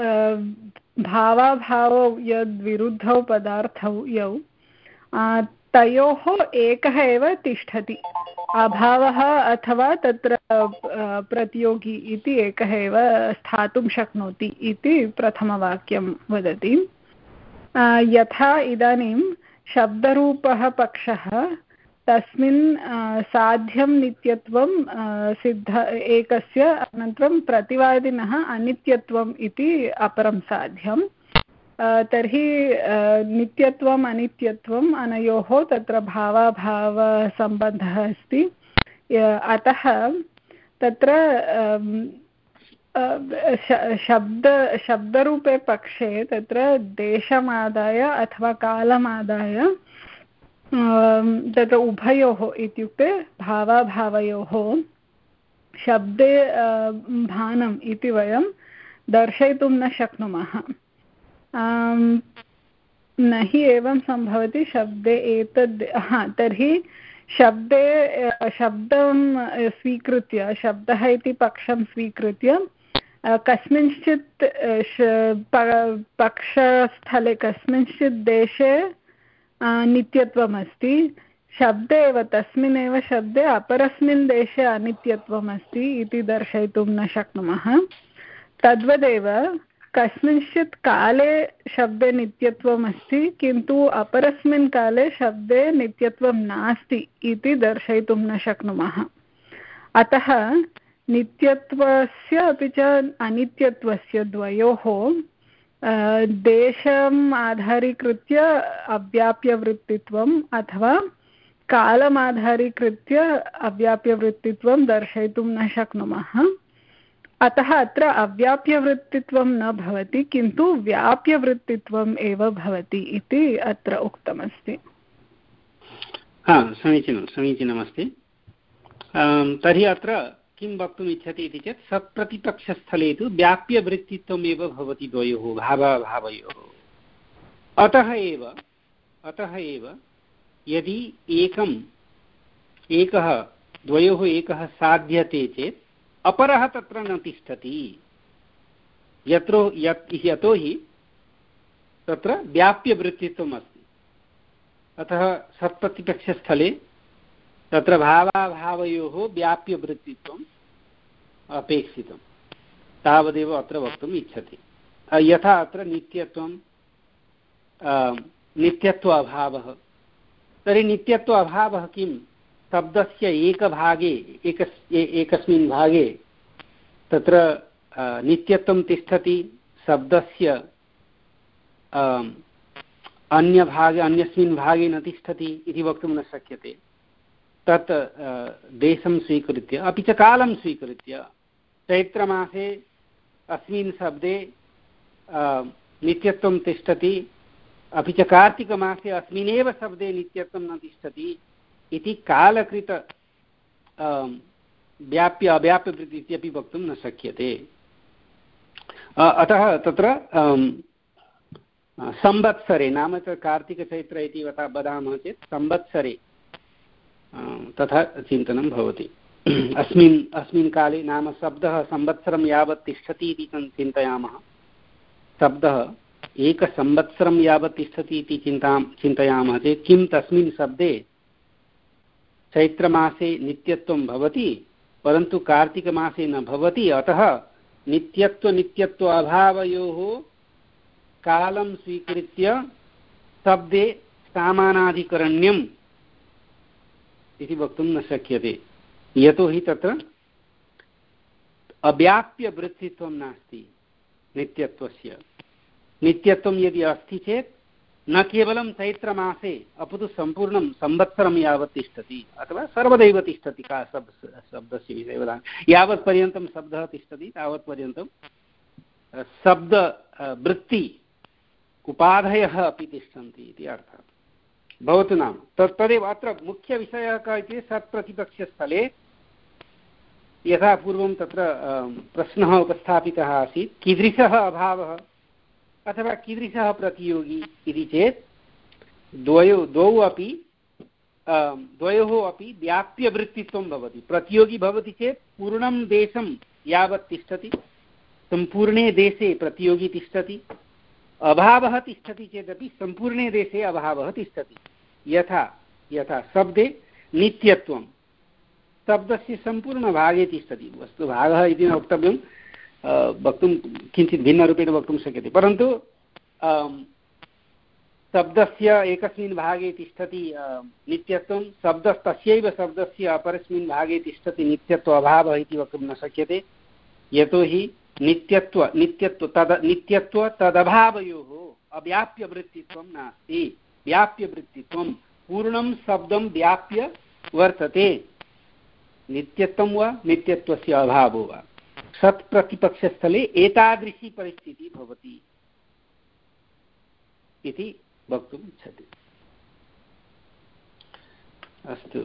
भावाभावौ यद्विरुद्धौ पदार्थौ यौ तयोः एकः एव तिष्ठति, अभावः अथवा तत्र प्रतियोगी इति एकः एव स्थातुं शक्नोति इति प्रथमवाक्यं वदति। यथा इदानीं शब्दरूपः पक्षः तस्मिन् साध्यं नित्यत्वं सिद्ध एकस्य, अनन्तरं प्रतिवादिनः अनित्यत्वम् इति अपरं साध्यं। तर्हि नित्यत्वम् अनित्यत्वम् अनयोः तत्र भावाभावसम्बन्धः अस्ति। अतः तत्र शब्द शब्दरूपे पक्षे तत्र देशमादाय अथवा कालमादाय तत्र उभयोः इत्युक्ते भावाभावयोः शब्दे भानम् इति वयं दर्शयितुं न शक्नुमः। न हि एवं सम्भवति शब्दे एतद् हा तर्हि शब्दे शब्दं स्वीकृत्य, शब्दः इति पक्षं स्वीकृत्य कस्मिंश्चित् पक्षस्थले कस्मिंश्चित् देशे नित्यत्वमस्ति, शब्दे एव तस्मिन्नेव शब्दे अपरस्मिन् देशे अनित्यत्वम् अस्ति इति दर्शयितुं न शक्नुमः। तद्वदेव कस्मिंश्चित् काले शब्दे नित्यत्वम् अस्ति, किन्तु अपरस्मिन् काले शब्दे नित्यत्वं नास्ति इति दर्शयितुं न शक्नुमः। अतः नित्यत्वस्य अपि च अनित्यत्वस्य द्वयोः देशम् आधारीकृत्य अव्याप्यवृत्तित्वम् अथवा कालमाधारीकृत्य अव्याप्यवृत्तित्वं दर्शयितुं न शक्नुमः। अतः अत्र अव्याप्यवृत्तित्वं न भवति, किन्तु व्याप्यवृत्तित्वम् एव भवति इति अत्र उक्तमस्ति। हा, समीचीनं समीचीनमस्ति। तर्हि अत्र किं वक्तुम् इच्छति इति चेत् सत्प्रतिपक्षस्थले तु व्याप्यवृत्तित्वमेव भवति द्वयोः भावाभावयोः। अतः एव अतः एव यदि एकम् एकः द्वयोः एकः साध्यते चेत् अपरः तत्र न तिष्ठति, यत्र यतो हि तत्र व्याप्यवृत्तित्वम् अस्ति। अतः सत्प्रतिपक्षस्थले तत्र भावाभावयोः व्याप्यवृत्तित्वम् अपेक्षितं, तावदेव अत्र वक्तुम् इच्छति। यथा अत्र नित्यत्वं नित्यत्व अभावः, तर्हि नित्यत्व अभावः किं? शब्दस्य एकभागे एक एकस्मिन् भागे तत्र नित्यत्वं तिष्ठति, शब्दस्य अन्यभागे अन्यस्मिन् भागे न तिष्ठति इति वक्तुं न शक्यते। तत् देशं स्वीकृत्य अपि च कालं स्वीकृत्य चैत्रमासे अस्मिन् शब्दे नित्यत्वं तिष्ठति, अपि च कार्तिकमासे अस्मिन्नेव शब्दे नित्यत्वं न तिष्ठति इति कालकृत व्याप्य अव्याप्यवृत्ति इत्यपि वक्तुं न शक्यते। अतः तत्र संवत्सरे नाम च कार्तिकचैत्र इति वदामः चेत् संवत्सरे तथा चिन्तनं भवति। अस्मिन् अस्मिन् काले नाम शब्दः संवत्सरं यावत् तिष्ठति इति चिन्तयामः, शब्दः एकसंवत्सरं यावत् तिष्ठति इति चिन्तां चिन्तयामः चेत् किं तस्मिन् शब्दे चैत्रमासे नित्यत्वं भवति परन्तु कार्तिकमासे न भवति। अतः नित्यत्वनित्यत्व अभावयोः कालं स्वीकृत्य शब्दे सामानाधिकरण्यम् इति वक्तुं न शक्यते, यतोहि तत्र अव्याप्यवृत्तित्वं नास्ति नित्यत्वस्य। नित्यत्वं यदि अस्ति चेत् न केवलं चैत्रमासे अपितु सम्पूर्णं संवत्सरं यावत् तिष्ठति अथवा सर्वदैव तिष्ठति। का शब्दस्य विषये वदामि, यावत्पर्यन्तं शब्दः तिष्ठति तावत्पर्यन्तं शब्दवृत्ति उपाधयः अपि तिष्ठन्ति इति अर्थः। भवतु नाम तत् तदेव अत्र मुख्यविषयः कः इति सत्प्रतिपक्षस्थले यथा पूर्वं तत्र प्रश्नः उपस्थापितः आसीत्, कीदृशः अभावः अथवा कीदृशः प्रतियोगी इति चेत् द्वयो द्वौ अपि द्वयोः अपि व्याप्यवृत्तित्वं भवति। प्रतियोगी भवति चेत् पूर्णं देशं यावत् तिष्ठति, सम्पूर्णे देशे प्रतियोगी तिष्ठति। अभावः तिष्ठति चेदपि सम्पूर्णे देशे अभावः तिष्ठति। यथा यथा शब्दे नित्यत्वं शब्दस्य सम्पूर्णभागे तिष्ठति। वस्तु भागः इति न वक्तव्यं, वक्तुं किञ्चित् भिन्नरूपेण वक्तुं शक्यते, परन्तु शब्दस्य एकस्मिन् भागे तिष्ठति नित्यत्वं, शब्द तस्यैव शब्दस्य अपरस्मिन् भागे तिष्ठति नित्यत्व अभावः इति वक्तुं न शक्यते, यतोहि नित्यत्व नित्यत्व तद नित्यत्व तदभावयोः अव्याप्यवृत्तित्वं नास्ति। व्याप्यवृत्तित्वं पूर्णं शब्दं व्याप्य वर्तते, नित्यत्वं वा नित्यत्वस्य अभावो वा। सत्प्रतिपक्षस्थले एतादृशी परिस्थितिः भवति इति वक्तुम् इच्छति। अस्तु,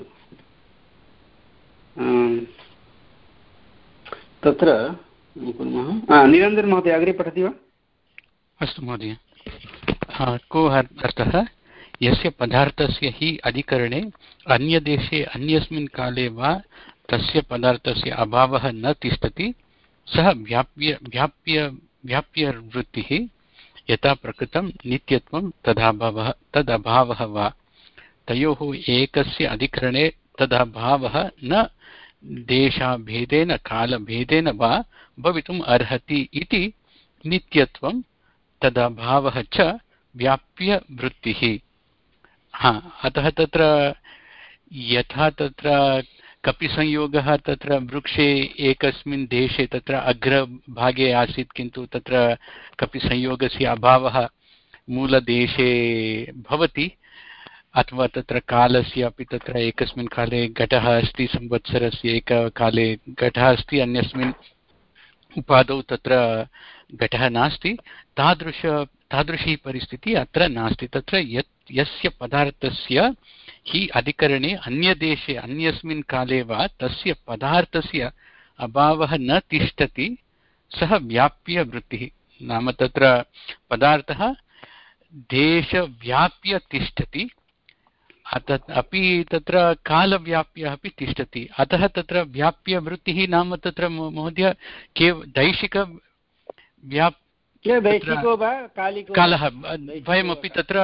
तत्र कुर्मः। निरञ्जन महोदय अग्रे पठति वा? अस्तु महोदय। को अर्थः यस्य पदार्थस्य हि अधिकरणे अन्यदेशे अन्यस्मिन् काले वा तस्य पदार्थस्य अभावः न तिष्ठति सः व्याप्य व्याप्य व्याप्यवृत्तिः। यथा प्रकृतं नित्यत्वं तदभावः तदभावः वा तयोः एकस्य अधिकरणे तदभावः न देशाभेदेन कालभेदेन वा भवितुम् अर्हति इति नित्यत्वं तदभावः च व्याप्यवृत्तिः। हा, अतः तत्र यथा तत्र कपिसंयोगः तत्र वृक्षे एकस्मिन् देशे तत्र अग्रभागे आसीत्, किन्तु तत्र कपिसंयोगस्य अभावः मूलदेशे भवति, अथवा तत्र कालस्य अपि तत्र एकस्मिन् काले घटः अस्ति, संवत्सरस्य एककाले घटः अस्ति, अन्यस्मिन् उपादौ तत्र घटः नास्ति। तादृश तादृशी परिस्थितिः अत्र नास्ति। तत्र यत् यस्य पदार्थस्य हि अधिकरणे अन्यदेशे अन्यस्मिन् काले वा तस्य पदार्थस्य अभावः न तिष्ठति सः व्याप्यवृत्तिः। नाम तत्र पदार्थः देशव्याप्य तिष्ठति, अपि तत्र कालव्याप्यः अपि तिष्ठति। अतः तत्र व्याप्यवृत्तिः नाम तत्र महोदय केव दैशिक व्याप् कालः द्वयमपि तत्र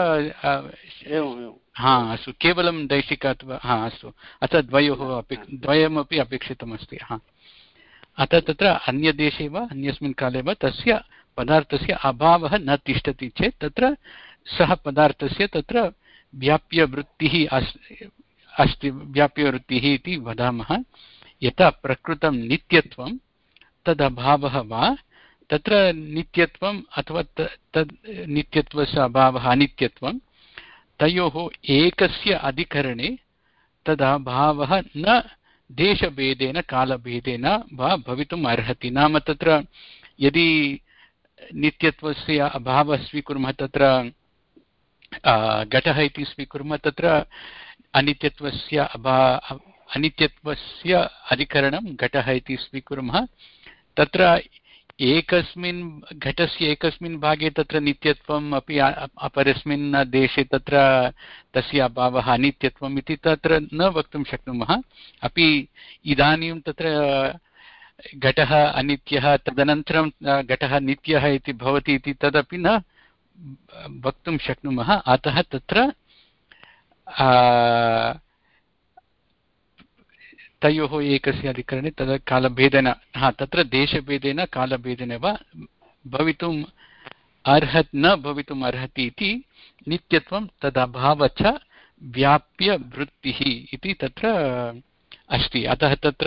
हा अस्तु, केवलं दैशिक अथवा हा अस्तु, अतः द्वयोः अपि द्वयमपि अपेक्षितमस्ति। हा, अतः तत्र अन्यदेशे वा अन्यस्मिन् काले वा तस्य पदार्थस्य अभावः न तिष्ठति चेत् तत्र सः पदार्थस्य तत्र व्याप्यवृत्तिः अस्ति, व्याप्यवृत्तिः इति वदामः। यथा प्रकृतं नित्यत्वं तदभावः वा तत्र नित्यत्वम् अथवा तद् नित्यत्वस्य अभावः अनित्यत्वं तयोः एकस्य अधिकरणे तदभावः न देशभेदेन कालभेदेन वा भवितुम् अर्हति। नाम तत्र यदि नित्यत्वस्य अभावः स्वीकुर्मः, तत्र घटः इति स्वीकुर्मः, तत्र अनित्यत्वस्य अभा अनित्यत्वस्य अधिकरणं घटः इति स्वीकुर्मः, तत्र एकस्मिन् घटस्य एकस्मिन् भागे तत्र नित्यत्वम् अपि अपरस्मिन् देशे तत्र तस्य अभावः अनित्यत्वम् इति तत्र न वक्तुं शक्नुमः। अपि इदानीं तत्र घटः अनित्यः तदनन्तरं घटः नित्यः इति भवति इति तदपि न वक्तुं शक्नुमः। अतः तत्र तयोः एकस्य अधिकरणे तदा कालभेदेन हा तत्र देशभेदेन कालभेदेन वा भवितुम् अर्ह न भवितुम् अर्हति इति नित्यत्वं तदभावः च व्याप्यवृत्तिः इति तत्र अस्ति। अतः तत्र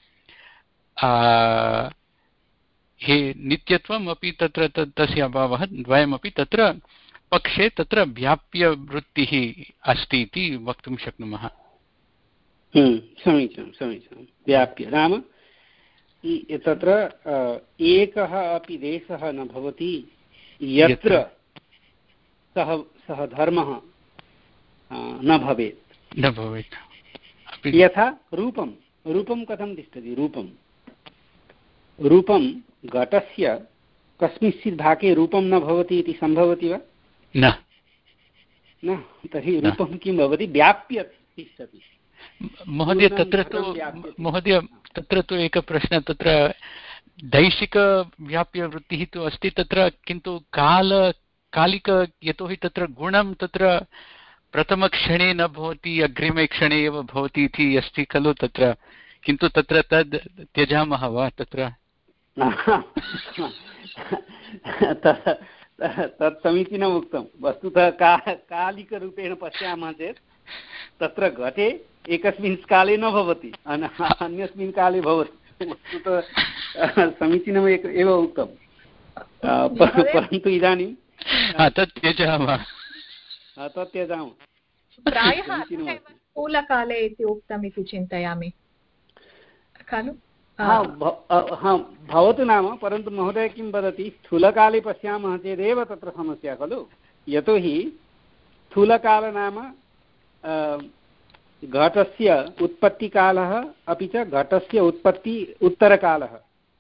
हे नित्यत्वम् अपि तत्र तस्य अभावः द्वयमपि तत्र पक्षे तत्र व्याप्यवृत्तिः अस्ति इति वक्तुं शक्नुमः। समीचीनं समीचीनं व्याप्य नाम तत्र एकः अपि देशः न भवति यत्र सः सः धर्मः न भवेत् न भवेत्। यथा रूपं रूपं कथं तिष्ठति रूपं रूपं घटस्य कस्मिंश्चित् भागे रूपं न भवति इति सम्भवति वा? न न। तर्हि रूपं किं भवति? व्याप्य तिष्ठति। महोदय तत्र तु महोदय तत्र तु एकः प्रश्नः तत्र दैशिकव्याप्यवृत्तिः तु अस्ति तत्र किन्तु काल कालिक यतोहि तत्र गुणं तत्र प्रथमक्षणे न भवति अग्रिमे क्षणे एव भवति इति अस्ति खलु तत्र किन्तु तत्र तद् त्यजामः वा तत्र? तत् समीचीनम् उक्तं। वस्तुतः का कालिकरूपेण पश्यामः चेत् तत्र घटे एकस्मिन् काले न भवति अन्यस्मिन् काले भवति। वस्तुतः समीचीनम् एक एव उक्तं परन्तु इदानीं तत् त्यजामः तत् त्यजामः प्रायः स्थूलकाले इति उक्तम् इति चिन्तयामि खलु? हा भवतु नाम परन्तु महोदय किं वदति स्थूलकाले पश्यामः चेदेव तत्र समस्या खलु। यतोहि स्थूलकाल नाम घटस्य उत्पत्तिकालः अपि च घटस्य उत्पत्ति उत्तरकालः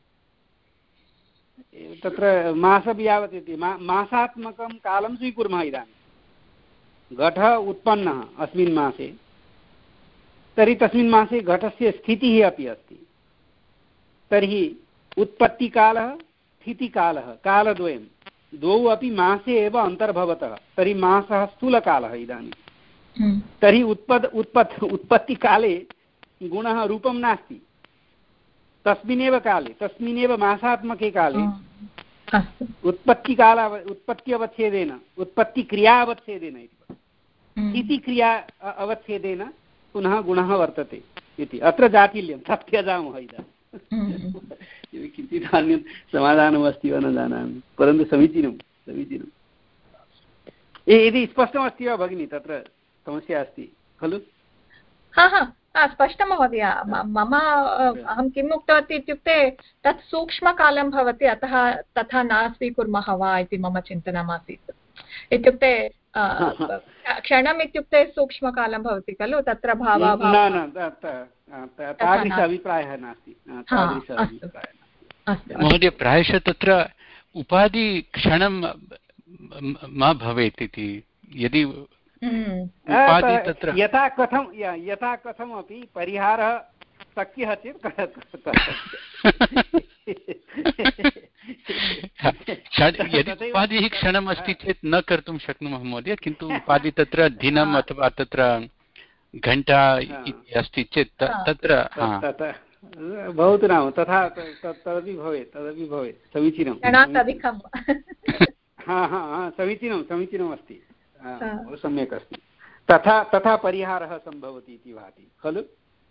तत्र मासं यावत् इति मा मासात्मकं कालं स्वीकुर्मः। इदानीं घटः उत्पन्नः अस्मिन् मासे तर्हि तस्मिन् मासे घटस्य स्थितिः अपि अस्ति। तर्हि उत्पत्तिकालः स्थितिकालः कालद्वयं द्वौ अपि मासे एव अन्तर्भवतः। तर्हि मासः स्थूलकालः इदानीं। तर्हि उत्पत् उत्पत् उत्पत्तिकाले गुणः रूपं नास्ति तस्मिन्नेव काले तस्मिन्नेव मासात्मके काले उत्पत्तिकाल उत्पत्त्यवच्छेदेन उत्पत्तिक्रिया अवच्छेदेन इति क्रिया अवच्छेदेन पुनः गुणः वर्तते इति अत्र जातिल्यं तत् त्यजामः। इदानीं किञ्चित् अन्यत् समाधानमस्ति वा न जानामि परन्तु समीचीनं समीचीनं। यदि स्पष्टमस्ति वा भगिनि तत्र समस्या अस्ति खलु? हा हा स्पष्टं महोदय। मम अहं किम् उक्तवती इत्युक्ते तत् सूक्ष्मकालं भवति अतः तथा न स्वीकुर्मः वा इति मम चिन्तनमासीत्। इत्युक्ते क्षणम् इत्युक्ते सूक्ष्मकालं भवति खलु तत्र भावाभावः तादृश अभिप्रायः नास्ति। महोदय प्रायशः तत्र उपाधि क्षणं मा भवेत् इति यदि तत्र यथा कथं यथा कथमपि परिहारः शक्यः चेत् यदि उपाधिः क्षणम् अस्ति चेत् न कर्तुं शक्नुमः महोदय किन्तु उपाधि तत्र दिनम् अथवा तत्र घण्टा अस्ति चेत् तत्र भवतु नाम तथा तदपि भवेत् तदपि भवेत् समीचीनं हा हा समीचीनं समीचीनम् अस्ति बहु सम्यक् अस्ति। तथा तथा परिहारः सम्भवति इति भाति खलु।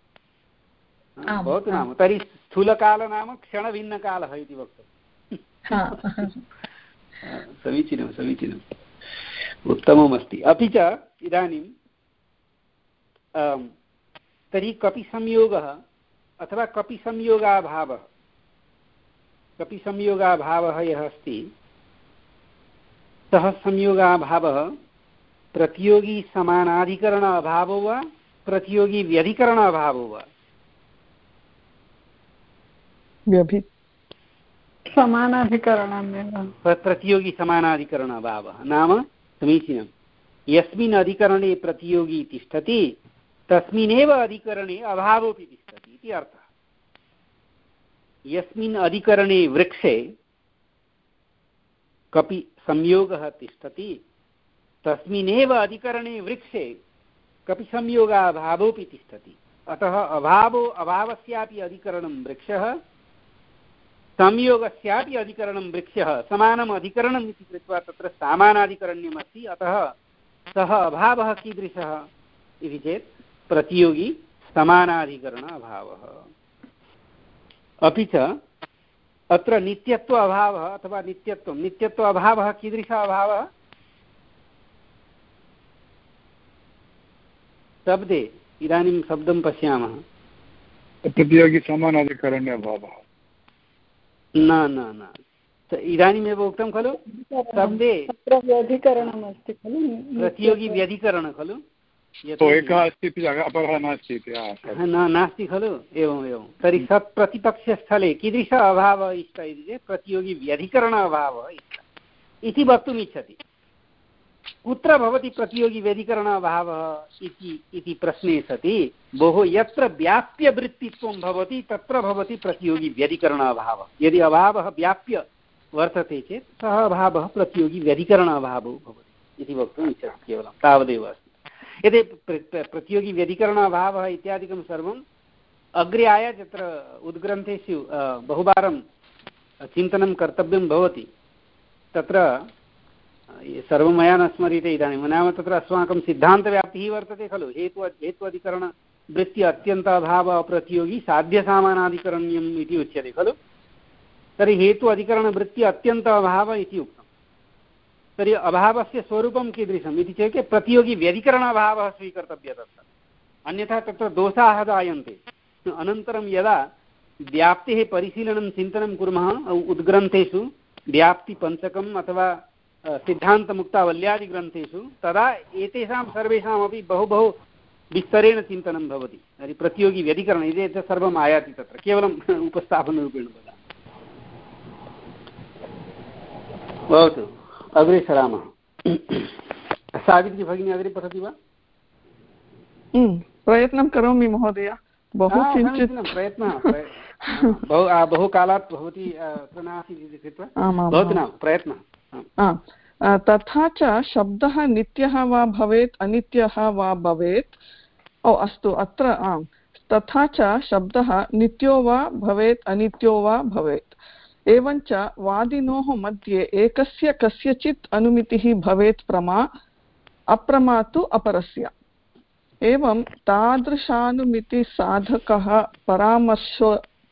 भवतु नाम तर्हि स्थूलकालः नाम क्षणभिन्नकालः इति वक्तुं समीचीनं समीचीनम् उत्तममस्ति। अपि च इदानीं तर्हि कपिसंयोगः अथवा कपिसंयोगाभावः कपिसंयोगाभावः यः अस्ति सः संयोगाभावः प्रतियोगी समानाधिकरण अभावो वा प्रतियोगी व्यधिकरण अभावो वा? समानाधिकरणमेव प्रतियोगी समानाधिकरण अभावः नाम समीचीनं यस्मिन् अधिकरणे प्रतियोगी तिष्ठति तस्मिन्नेव अधिकरणे अभावोऽपि तिष्ठति इति अर्थः। यस्मिन् अधिकरणे वृक्षे कपि संयोगः तिष्ठति तस्मिन्नेव अधिकरणे वृक्षे कपि संयोगाभावोऽपि तिष्ठति। अतः अभावो अभावस्यापि अधिकरणं वृक्षः, संयोगस्यापि अधिकरणं वृक्षः, समानम् अधिकरणम् इति कृत्वा तत्र सामानाधिकरण्यम् अस्ति। अतः सः अभावः कीदृशः इति चेत् प्रतियोगी समानाधिकरण अभावः। अपि च अत्र नित्यत्व अभावः अथवा नित्यत्वं नित्यत्व अभावः कीदृश अभावः? शब्दे इदानीं शब्दं पश्यामः, प्रतियोगी समानाधिकरण्य अभावः। न न न इदानीमेव उक्तं खलु, शब्दे व्यधिकरणमस्ति खलु, प्रतियोगी व्यधिकरण खलु, एकः अस्ति इति अपरः नास्ति इति न नास्ति खलु। एवम् एवं तर्हि सत्प्रतिपक्षस्थले कीदृश अभावः इष्टः इति चेत् प्रतियोगी व्यधिकरण अभावः इष्टः इति वक्तुम् इच्छति। कुत्र भवति प्रतियोगी व्यधिकरण अभावः इति प्रश्ने सति बहु यत्र व्याप्यवृत्तित्वं भवति तत्र भवति प्रतियोगी व्यधिकरण अभावः। यदि अभावः व्याप्य वर्तते चेत् सः अभावः प्रतियोगी व्यधिकरण अभावो भवति इति वक्तुम् इच्छति। केवलं तावदेव अस्ति। यदि प्रतियोगी व्यधिकरण अभावः इत्यादिकं सर्वम् अग्रे आय तत्र उद्ग्रन्थेषु बहुवारं चिन्तनं कर्तव्यं भवति। तत्र सर्वं मया न स्मर्यते इदानीं, नाम तत्र अस्माकं सिद्धान्तव्याप्तिः वर्तते खलु। हेतु हेत्वधिकरणवृत्ति अत्यन्त अभाव अप्रतियोगी साध्यसामानाधिकरण्यम् इति उच्यते खलु। तर्हि हेतु अधिकरणवृत्ति अत्यन्त अभाव इति उक्तं। तर्हि अभावस्य स्वरूपं कीदृशम् इति चेत् प्रतियोगी व्यधिकरण अभावः स्वीकर्तव्यः तत्र, अन्यथा तत्र दोषाः जायन्ते। अनन्तरं यदा व्याप्तेः परिशीलनं चिन्तनं कुर्मः उद्ग्रन्थेषु व्याप्तिपञ्चकम् अथवा सिद्धान्तमुक्तावल्यादिग्रन्थेषु, तदा एतेषां सर्वेषामपि बहु बहु विस्तरेण चिन्तनं भवति। तर्हि प्रतियोगी व्यधिकरण इति एतत् सर्वम् आयाति तत्र, केवलम् उपस्थापनरूपेण वदामि। भवतु, अग्रे सरामः। सावित्री भगिनी अग्रे पठति वा? प्रयत्नं करोमि महोदय। बहु किञ्चित् प्रयत्नः बहु बहु कालात् भवती अत्र नासीत् इति कृत्वा भवतु नाम प्रयत्नः। तथा च शब्दः नित्यः वा भवेत् अनित्यः वा भवेत्। ओ अस्तु, अत्र आम्, तथा च शब्दः नित्यो वा भवेत् अनित्यो वा भवेत्। एवञ्च वादिनोः मध्ये एकस्य कस्यचित् अनुमितिः भवेत् प्रमा, अप्रमा तु अपरस्य। एवं तादृशानुमितिसाधकः परामर्श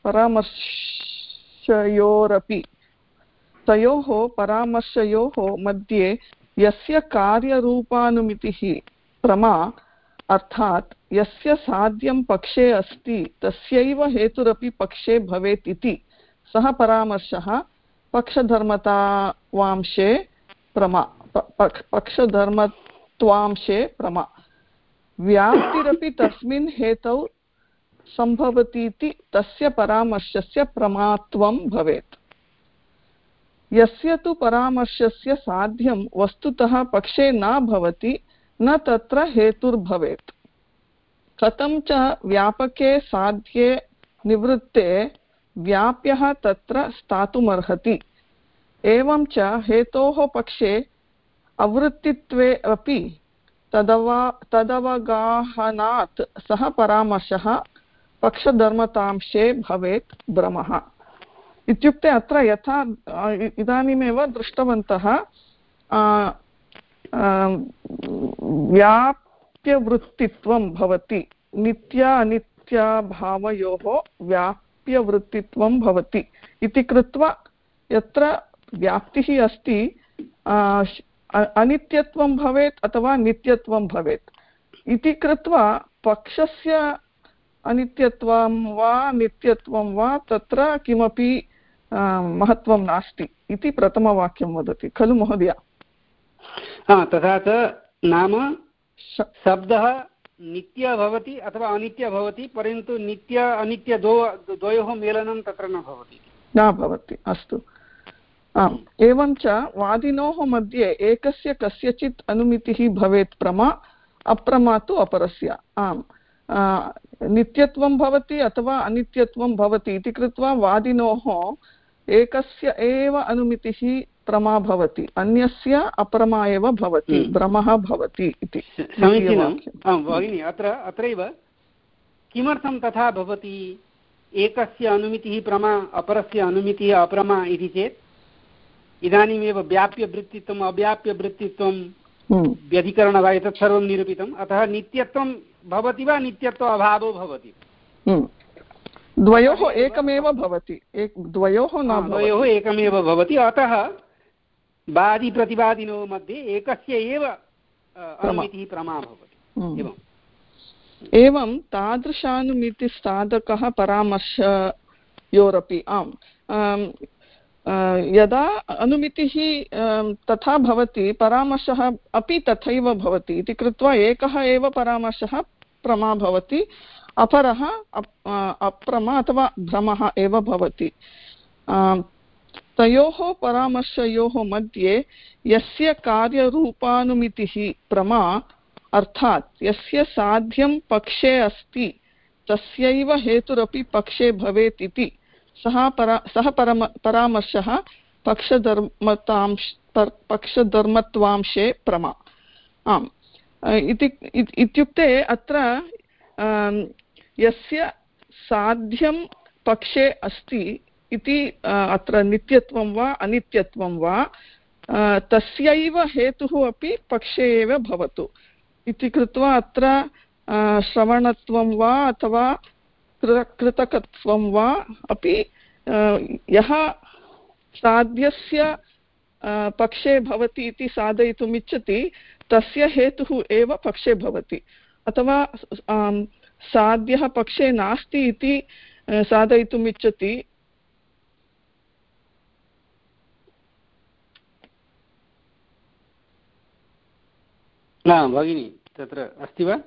परामर्शयोरपि तयोः परामर्शयोः मध्ये यस्य कार्यरूपानुमितिः प्रमा, अर्थात् यस्य साध्यं पक्षे अस्ति तस्यैव हेतुरपि पक्षे भवेत् इति, सः परामर्शः पक्षधर्मतावांशे प्रमा पक्षधर्मत्वांशे प्रमा। व्याप्तिरपि तस्मिन् हेतौ सम्भवतीति तस्य परामर्शस्य प्रमात्वं भवेत्। यस्य तु परामर्शस्य साध्यं वस्तुतः पक्षे न भवति न तत्र हेतुर्भवेत्। कथं च व्यापके साध्ये निवृत्ते व्याप्यः तत्र स्थातुमर्हति। एवं च हेतोः पक्षे अवृत्तित्वे अपि तदवा तदवगाहनात् सः परामर्शः पक्षधर्मतांशे भवेत् भ्रमः। इत्युक्ते अत्र यथा इदानीमेव दृष्टवन्तः, व्याप्यवृत्तित्वं भवति, नित्य अनित्यभावयोः व्याप्यवृत्तित्वं भवति इति कृत्वा यत्र व्याप्तिः अस्ति अनित्यत्वं भवेत् अथवा नित्यत्वं भवेत् इति कृत्वा पक्षस्य अनित्यत्वं वा नित्यत्वं वा तत्र किमपि महत्त्वं नास्ति इति प्रथमवाक्यं वदति खलु महोदय? हा, तथा च नाम शब्दः नित्य भवति अथवा अनित्य भवति, परन्तु नित्य अनित्य द्वयोः मेलनं तत्र न भवति न भवति। अस्तु, आम्। एवं च वादिनोः मध्ये एकस्य कस्यचित् अनुमितिः भवेत् प्रमा, अप्रमा तु अपरस्य। आम्, नित्यत्वं भवति अथवा अनित्यत्वं भवति इति कृत्वा वादिनोः एकस्य एव अनुमितिः प्रमा भवति, अन्यस्य अप्रमा एव भवति, भ्रमः भवति इति। समीचीनम्। आं भगिनि, अत्र अत्रैव किमर्थं तथा भवति एकस्य अनुमितिः प्रमा अपरस्य अनुमितिः अप्रमा इति चेत् इदानीमेव व्याप्यवृत्तित्वम् अव्याप्यवृत्तित्वं व्यधिकरण वा एतत् सर्वं निरूपितम् अतः नित्यत्वं भवति वा नित्यत्व अभावो भवति द्वयोः एकमेव भवति द्वयोः न द्वयोः एकमेव भवति अतः वादिप्रतिवादिनोः मध्ये एकस्य एव अनुमितिः प्रमा भवति एवम् एवं तादृशानुमितिसाधकः परामर्शयोरपि आम् यदा अनुमितिः तथा भवति परामर्शः अपि तथैव भवति इति कृत्वा एकः एव परामर्शः प्रमा भवति अपरः अप्रमा अथवा भ्रमः एव भवति तयोः परामर्शयोः मध्ये यस्य कार्यरूपानुमितिः प्रमा अर्थात् यस्य साध्यं पक्षे अस्ति तस्यैव हेतुरपि पक्षे भवेत् इति सः परा सः परम परामर्शः पक्षधर्मतांश पक्षधर्मत्वांशे प्रमा आम् इति इत्युक्ते अत्र यस्य साध्यं पक्षे अस्ति इति अत्र नित्यत्वं वा अनित्यत्वं वा तस्यैव हेतुः अपि पक्षे एव भवतु इति कृत्वा अत्र श्रवणत्वं वा अथवा कृतकत्वं वा अपि यः साध्यस्य पक्षे भवति इति साधयितुम् इच्छति तस्य हेतुः एव पक्षे भवति अथवा साध्यः पक्षे नास्ति इति साधयितुम् इच्छति न भगिनी तत्र अस्ति वा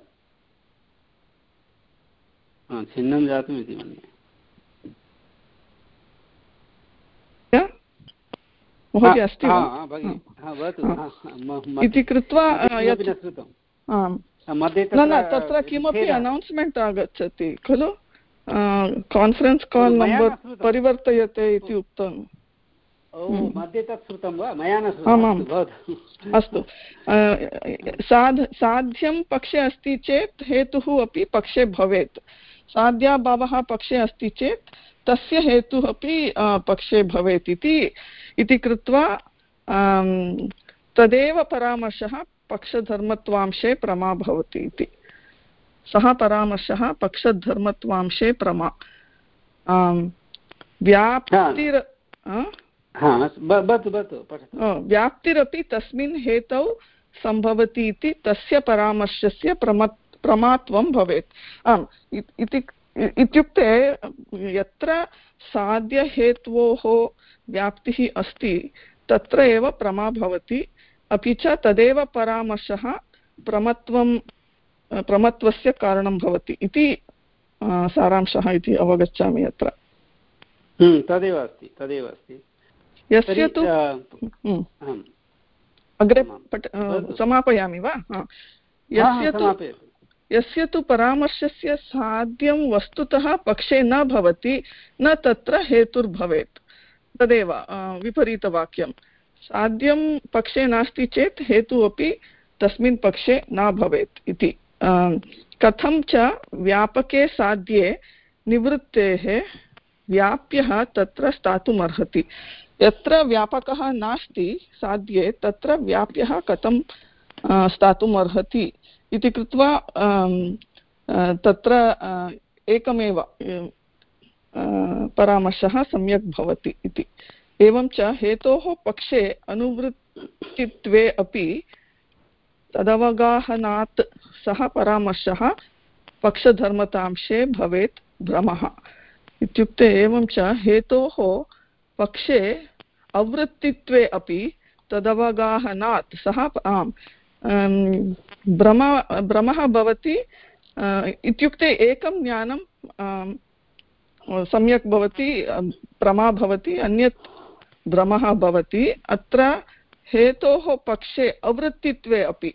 छिन्नं जातम् इति मन्ये महोदय अस्ति इति कृत्वा न न तत्र किमपि अनौन्स्मेण्ट् आगच्छति खलु कान्फरेन्स् काल् नम्बर् परिवर्तयते इति उक्तम् मध्ये तत् श्रुतं वा मया न आमाम् अस्तु साध साध्यं पक्षे अस्ति चेत् हेतुः अपि पक्षे भवेत् साध्याभावः पक्षे अस्ति चेत् तस्य हेतुः अपि पक्षे भवेत् इति इति कृत्वा तदेव परामर्शः पक्षधर्मत्वांशे प्रमा भवति इति सः परामर्शः पक्षधर्मत्वांशे प्रमा व्याप्तिर् व्याप्तिरपि तस्मिन् हेतौ सम्भवति इति तस्य परामर्शस्य प्रम प्रमात्वं भवेत् आम् इति इत्युक्ते यत्र साध्यहेत्वोः व्याप्तिः अस्ति तत्र एव प्रमा भवति अपि च तदेव परामर्शः प्रमत्वं प्रमत्वस्य कारणं भवति इति सारांशः इति अवगच्छामि अत्र तदेव अस्ति तदेव अस्ति यस्य तु अग्रे पठ समापयामि वा यस्य तु यस्य तु परामर्शस्य साध्यं वस्तुतः पक्षे न भवति न तत्र हेतुर्भवेत् तदेव विपरीतवाक्यं साध्यं पक्षे नास्ति चेत् हेतुः अपि तस्मिन् पक्षे न भवेत् इति कथं च व्यापके साध्ये निवृत्तेः व्याप्यः तत्र स्थातुमर्हति यत्र व्यापकः नास्ति साध्ये तत्र व्याप्यः कथं स्थातुम् अर्हति इति कृत्वा तत्र एकमेव परामर्शः सम्यक् भवति इति एवं च हेतोः पक्षे अनुवृत्तित्वे अपि तदवगाहनात् सः परामर्शः पक्षधर्मतांशे भवेत् भ्रमः इत्युक्ते एवं च हेतोः पक्षे अवृत्तित्वे अपि तदवगाहनात् सः आम् भ्रम भ्रमः भवति इत्युक्ते एकं ज्ञानं सम्यक् भवति प्रमा भवति अन्यत् भ्रमः भवति अत्र हेतोः पक्षे अवृत्तित्वे अपि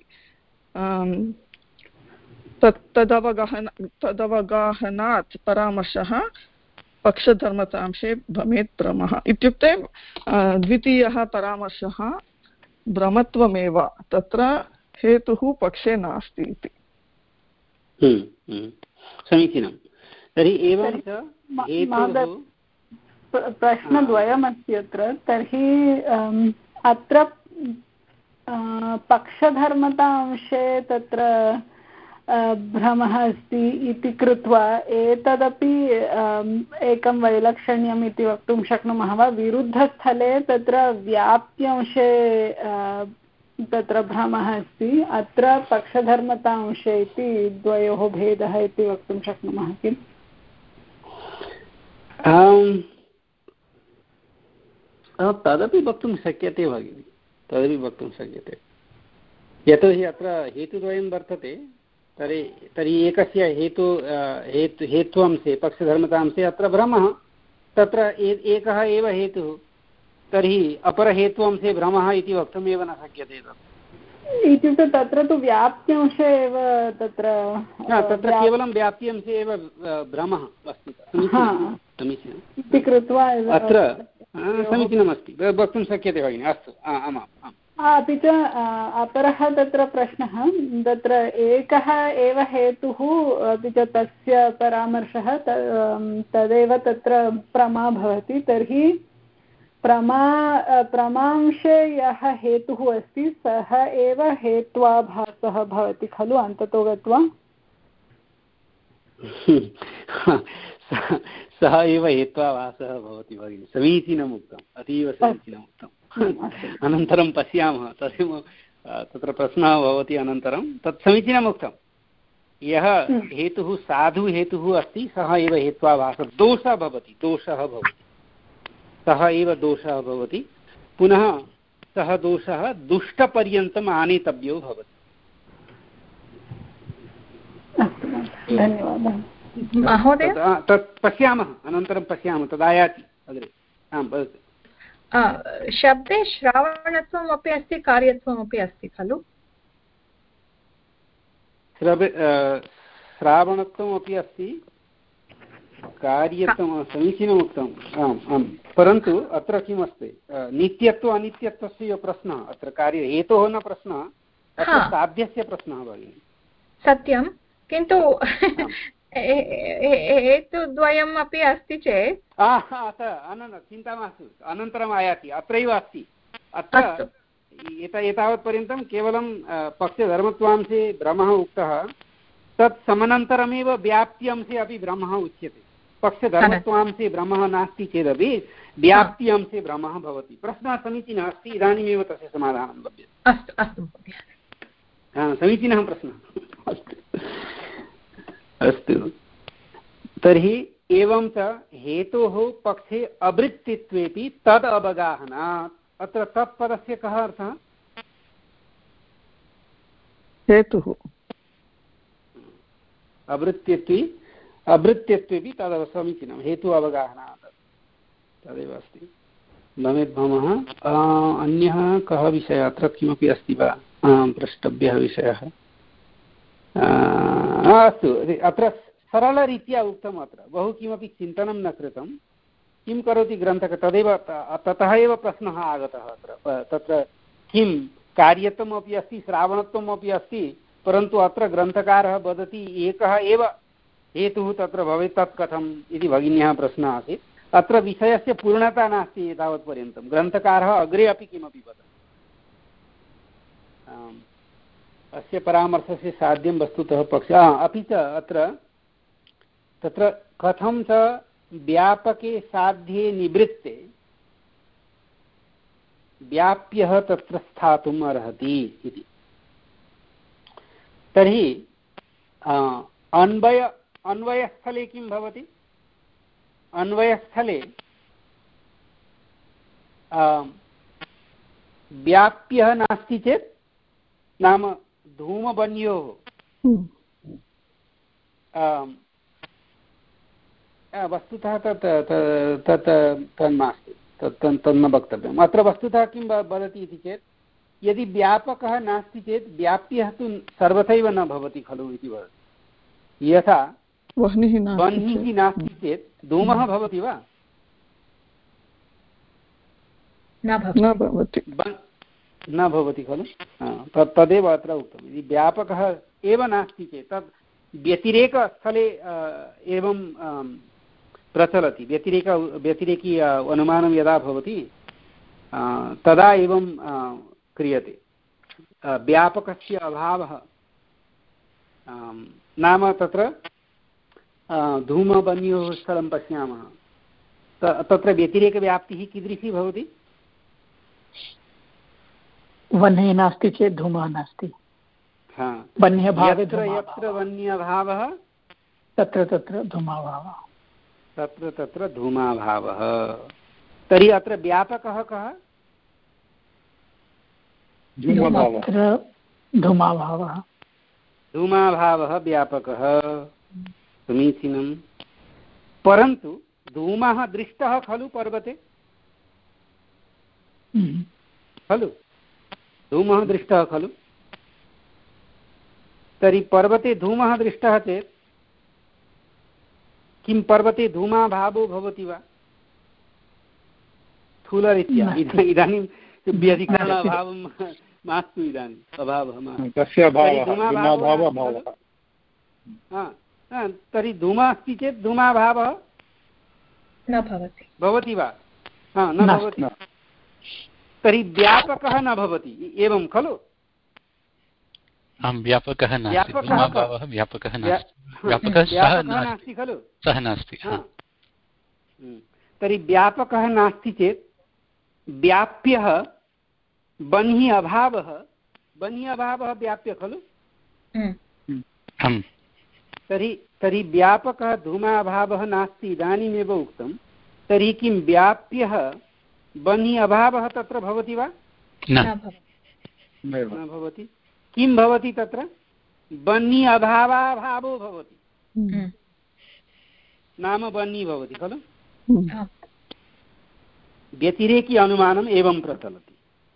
तत् तदवगाहन तदवगाहनात् परामर्शः पक्षधर्मतांशे भवेत् भ्रमः इत्युक्ते द्वितीयः परामर्शः भ्रमत्वमेव तत्र हेतुः पक्षे नास्ति इति समीचीनं तर्हि एवं च हेतुः प्रश्नद्वयमस्ति अत्र। तर्हि अत्र पक्षधर्मता अंशे तत्र भ्रमः अस्ति इति कृत्वा एतदपि एकं वैलक्षण्यम् इति वक्तुं शक्नुमः वा? विरुद्धस्थले तत्र व्याप्त्यंशे तत्र भ्रमः अस्ति, अत्र पक्षधर्मता अंशे इति द्वयोः भेदः इति वक्तुं शक्नुमः किम्? तदपि वक्तुं शक्यते भगिनि, तदपि वक्तुं शक्यते। यतोहि अत्र हेतुद्वयं वर्तते, तर्हि तर्हि एकस्य हेतु हेतु हेत्वंशे पक्षधर्मतांशे अत्र भ्रमः, तत्र एकः एव हेतुः, तर्हि अपरहेत्वंशे भ्रमः इति वक्तुमेव न शक्यते। इत्युक्ते तत्र तु व्याप्त्यंशे एव तत्र तत्र केवलं व्याप्त्यंशे एव भ्रमः अस्ति। समीचीनम् इति कृत्वा अत्र समीचीनमस्ति, वक्तुं शक्यते भगिनि। अस्तु, आमाम् आम्। अपि च अपरः तत्र प्रश्नः, तत्र एकः एव हेतुः अपि च तस्य परामर्शः तदेव तत्र प्रमा भवति, तर्हि प्रमा प्रमांशे यः हेतुः अस्ति सः एव हेत्वाभासः भवति खलु अन्ततो गत्वा? सः एव हेत्वाभासः भवति भगिनि, समीचीनम् उक्तम्, अतीव समीचीनम् उक्तम्। अनन्तरं पश्यामः, तदेव तत्र प्रश्नः भवति अनन्तरं, तत् समीचीनम् उक्तं। यः हेतुः साधु हेतुः अस्ति सः एव हेत्वाभासः, दोषः भवति, दोषः भवति, सः एव दोषः भवति। पुनः सः दोषः दुष्टपर्यन्तम् आनेतव्यो भवति। धन्यवादः महोदय। तत् पश्यामः, अनन्तरं पश्यामः, तदायाति अग्रे। आम् वदतु। शब्दे श्रावणत्वम् अपि अस्ति, कार्यत्वमपि अस्ति खलु? श्रावणत्वमपि अस्ति, कार्यत्वं समीचीनम् उक्तम्। आम् आम्, परन्तु अत्र किमस्ति, नित्यत्व अनित्यत्वस्य यो प्रश्नः अत्र कार्ये हेतोः न प्रश्नः, अत्र साध्यस्य प्रश्नः भगिनि। सत्यं, किन्तु हेतुद्वयम् अपि अस्ति चेत् चिन्ता मास्तु, अनन्तरम् आयाति, अत्रैव अस्ति। अत्र एतावत्पर्यन्तं केवलं पक्षधर्मत्वांशे भ्रमः उक्तः, तत् समनन्तरमेव व्याप्त्यंशे अपि भ्रमः उच्यते। पक्षधर्मत्वांशे भ्रमः नास्ति चेदपि व्याप्त्यंशे भ्रमः भवति। प्रश्नः समीचीनः अस्ति, इदानीमेव तस्य समाधानं लभ्यते। अस्तु अस्तु, समीचीनः प्रश्नः। अस्तु अस्तु, तर्हि एवं च हेतोः पक्षे अवृत्तित्वेपि तद् अवगाहनात्। अत्र तत्पदस्य कः अर्थः? हेतुः अवृत्तित्वे अवृत्तित्वेपि तदव समीचीनं, हेतु अवगाहनात् तदेव अस्ति। भवेद्भमः अन्यः कः विषयः अत्र किमपि अस्ति वा प्रष्टव्यः विषयः? अस्तु, अत्र सरलरीत्या उक्तम्, अत्र बहु किमपि चिन्तनं न कृतं। किं करोति ग्रन्थकः, तदेव ततः एव प्रश्नः आगतः अत्र। तत्र किं कार्यत्वमपि अस्ति, श्रावणत्वमपि अस्ति, परन्तु अत्र ग्रन्थकारः वदति एकः एव हेतुः तत्र भवेत्, तत् कथम् इति भगिन्याः प्रश्नः आसीत्। अत्र विषयस्य पूर्णता नास्ति एतावत्पर्यन्तं, ग्रन्थकारः अग्रे अपि किमपि वदति। अस्य परामर्शस्य साध्यं वस्तुतः पक्ष अपि च अत्र तत्र कथं च व्यापके साध्ये निवृत्ते व्याप्यः तत्र स्थातुम् अर्हति इति। तर्हि अन्वय अन्वयस्थले किं भवति? अन्वयस्थले व्याप्यः नास्ति चेत्, नाम धूमवन्योः वस्तुतः तत् तत् तन्नास्ति, तत् तन्न वक्तव्यम्। अत्र वस्तुतः किं वदति इति चेत्, यदि व्यापकः नास्ति चेत् व्याप्यः तु सर्वथैव न भवति खलु इति वदति। यथा वह्निः नास्ति चेत् धूमः भवति वा? न भवति, न भवति खलु। तदेव अत्र उक्तम्, यदि व्यापकः एव नास्ति चेत्, तत् व्यतिरेकस्थले एवं प्रचलति, व्यतिरेक व्यतिरेकी अनुमानं यदा भवति तदा एवं क्रियते। व्यापकस्य अभावः नाम तत्र धूमवन्योः स्थलं पश्यामः, तत्र व्यतिरेकव्याप्तिः कीदृशी भवति? वह्निः नास्ति चेत् धूमः नास्ति। यत्र यत्र वन्यभावः तत्र तत्र धूमाभावः, तत्र तत्र धूमाभावः। तर्हि अत्र व्यापकः कः? धूमाभावः। धूमाभावः व्यापकः, समीचीनं। परन्तु धूमः दृष्टः खलु पर्वते? खलु धूमः दृष्टः खलु? तर्हि पर्वते धूमः दृष्टः चेत् किं पर्वते धूमाभावो भवति वा? स्थूलरीत्या इदानीं व्यधिकरणाभावं मास्तु, इदानीं अभावः मास्तु। तर्हि धूमः अस्ति चेत् धूमाभावः न भवति भवति वा? हा, न भवति। तर्हि व्यापकः न भवति, एवं खलु? आम्, व्यापकः नास्ति, धूमाभावः व्यापकः नास्ति, व्यापकः सः नास्ति खलु? सः नास्ति। तर्हि व्यापकः नास्ति चेत् व्याप्यः बन्हि अभावः, बन्हि अभावः व्याप्य खलु? तर्हि तर्हि व्यापकः धूमाभावः नास्ति, इदानीमेव उक्तं। तर्हि किं व्याप्यः बन्हि अभावः तत्र भवति वा? न भवति। किं भवति तत्र? बन्हि अभावाभावो भवति, नाम बन्हि भवति खलु? व्यतिरेकी अनुमानम् एवं प्रचलति।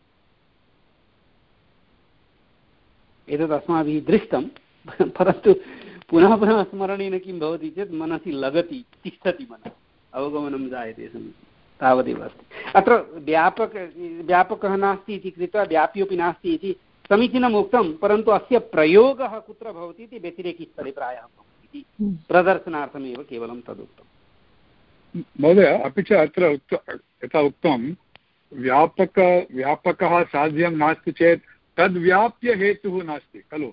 एतद् अस्माभिः दृष्टं, परन्तु पुनः पुनः स्मरणेन किं भवति चेत् मनसि लगति, तिष्ठति मनसि, अवगमनं जायते समीचीनं, तावदेव अस्ति। अत्र व्यापक व्यापकः नास्ति इति कृत्वा व्याप्योपि नास्ति इति समीचीनम् उक्तं, परन्तु अस्य प्रयोगः कुत्र भवति इति व्यतिरेकीस्थले प्रायः भवति इति प्रदर्शनार्थमेव केवलं तदुक्तम्। महोदय, अपि च अत्र यथा उक्तं व्यापक व्यापकः साध्यं नास्ति चेत् तद्व्याप्य हेतुः नास्ति खलु?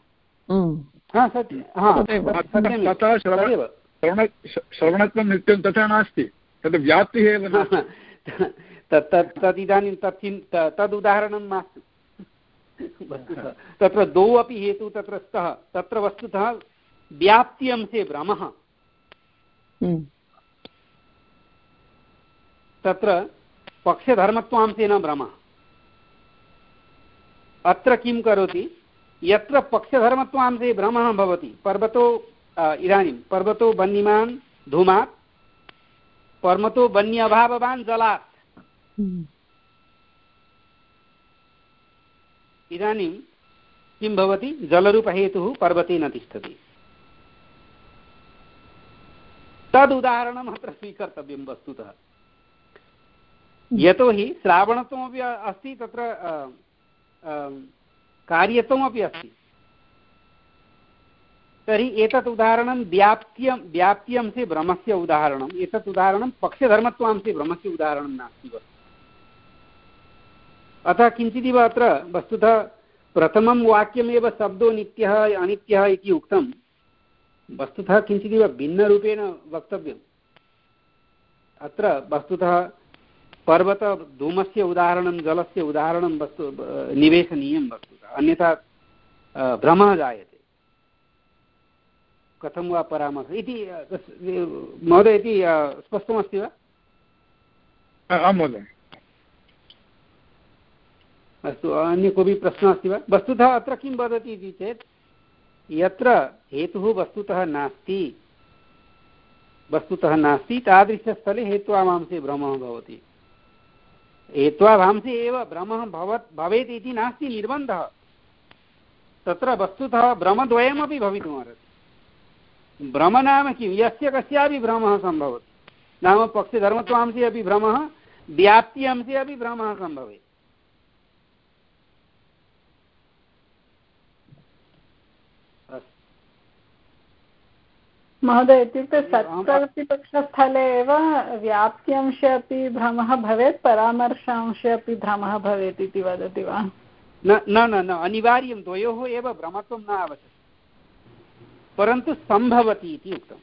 तथा श्रवणत्वं नित्यं तथा नास्ति, तद् व्याप्तिः एव नास्ति। तत् इदानीं तत् तदुदाहरणं मास्तु। तत्र द्वौ अपि हेतुः तत्र स्तः, तत्र वस्तुतः व्याप्ति अंशे भ्रमः, तत्र पक्षधर्मत्वांशेन भ्रमः। अत्र किं करोति? यत्र पक्षधर्मत्वांशे भ्रमः भवति, पर्वतो इदानीं पर्वतो वह्निमान् धूमात्, पर्वतो वह्न्यभाववान् जलात्। इदानीं किं भवति? जलरूपहेतुः पर्वते न तिष्ठति। तदुदाहरणम् अत्र स्वीकर्तव्यं वस्तुतः, यतोहि श्रावणत्वमपि अस्ति, तत्र कार्यत्वमपि अस्ति। तर्हि एतत् उदाहरणं व्याप्त्यं व्याप्त्यंशे भ्रमस्य उदाहरणम्, एतत् उदाहरणं पक्षधर्मत्वांशे भ्रमस्य उदाहरणं नास्ति वस्तु। अतः किञ्चिदिव अत्र वस्तुतः प्रथमं वाक्यमेव शब्दो नित्यः अनित्यः इति उक्तं, वस्तुतः किञ्चिदिव भिन्नरूपेण वक्तव्यम्। अत्र वस्तुतः पर्वत धूमस्य उदाहरणं, जलस्य उदाहरणं वस्तु निवेशनीयं वस्तुतः, अन्यथा भ्रमः जायते। कथं वा परामर्श इति महोदय इति स्पष्टमस्ति वा? आं महोदय। अस्तु, अन्य कोऽपि प्रश्नः अस्ति वा? वस्तुतः अत्र किं वदति इति चेत् यत्र हेतुः वस्तुतः नास्ति, वस्तुतः नास्ति तादृशस्थले हेत्वाभांसे भ्रमः भवति। हेत्वाभांसे एव भ्रमः भवत् भवेत् इति नास्ति निर्बन्धः, तत्र वस्तुतः भ्रमद्वयमपि भवितुमर्हति। भ्रम नाम किं? यस्य कस्यापि भ्रमः सम्भवति, नाम पक्षधर्मत्वांशे अपि भ्रमः, व्याप्ति अंशे अपि भ्रमः सम्भवेत्। महोदय इत्युक्ते सत्प्रतिपक्षस्थले एव व्याप्त्यंशे अपि भ्रमः भवेत् परामर्शांशे अपि भ्रमः भवेत् इति वदति वा? न न न अनिवार्यं द्वयोः एव भ्रमत्वं न आवश्यकं परन्तु सम्भवति इति उक्तम्।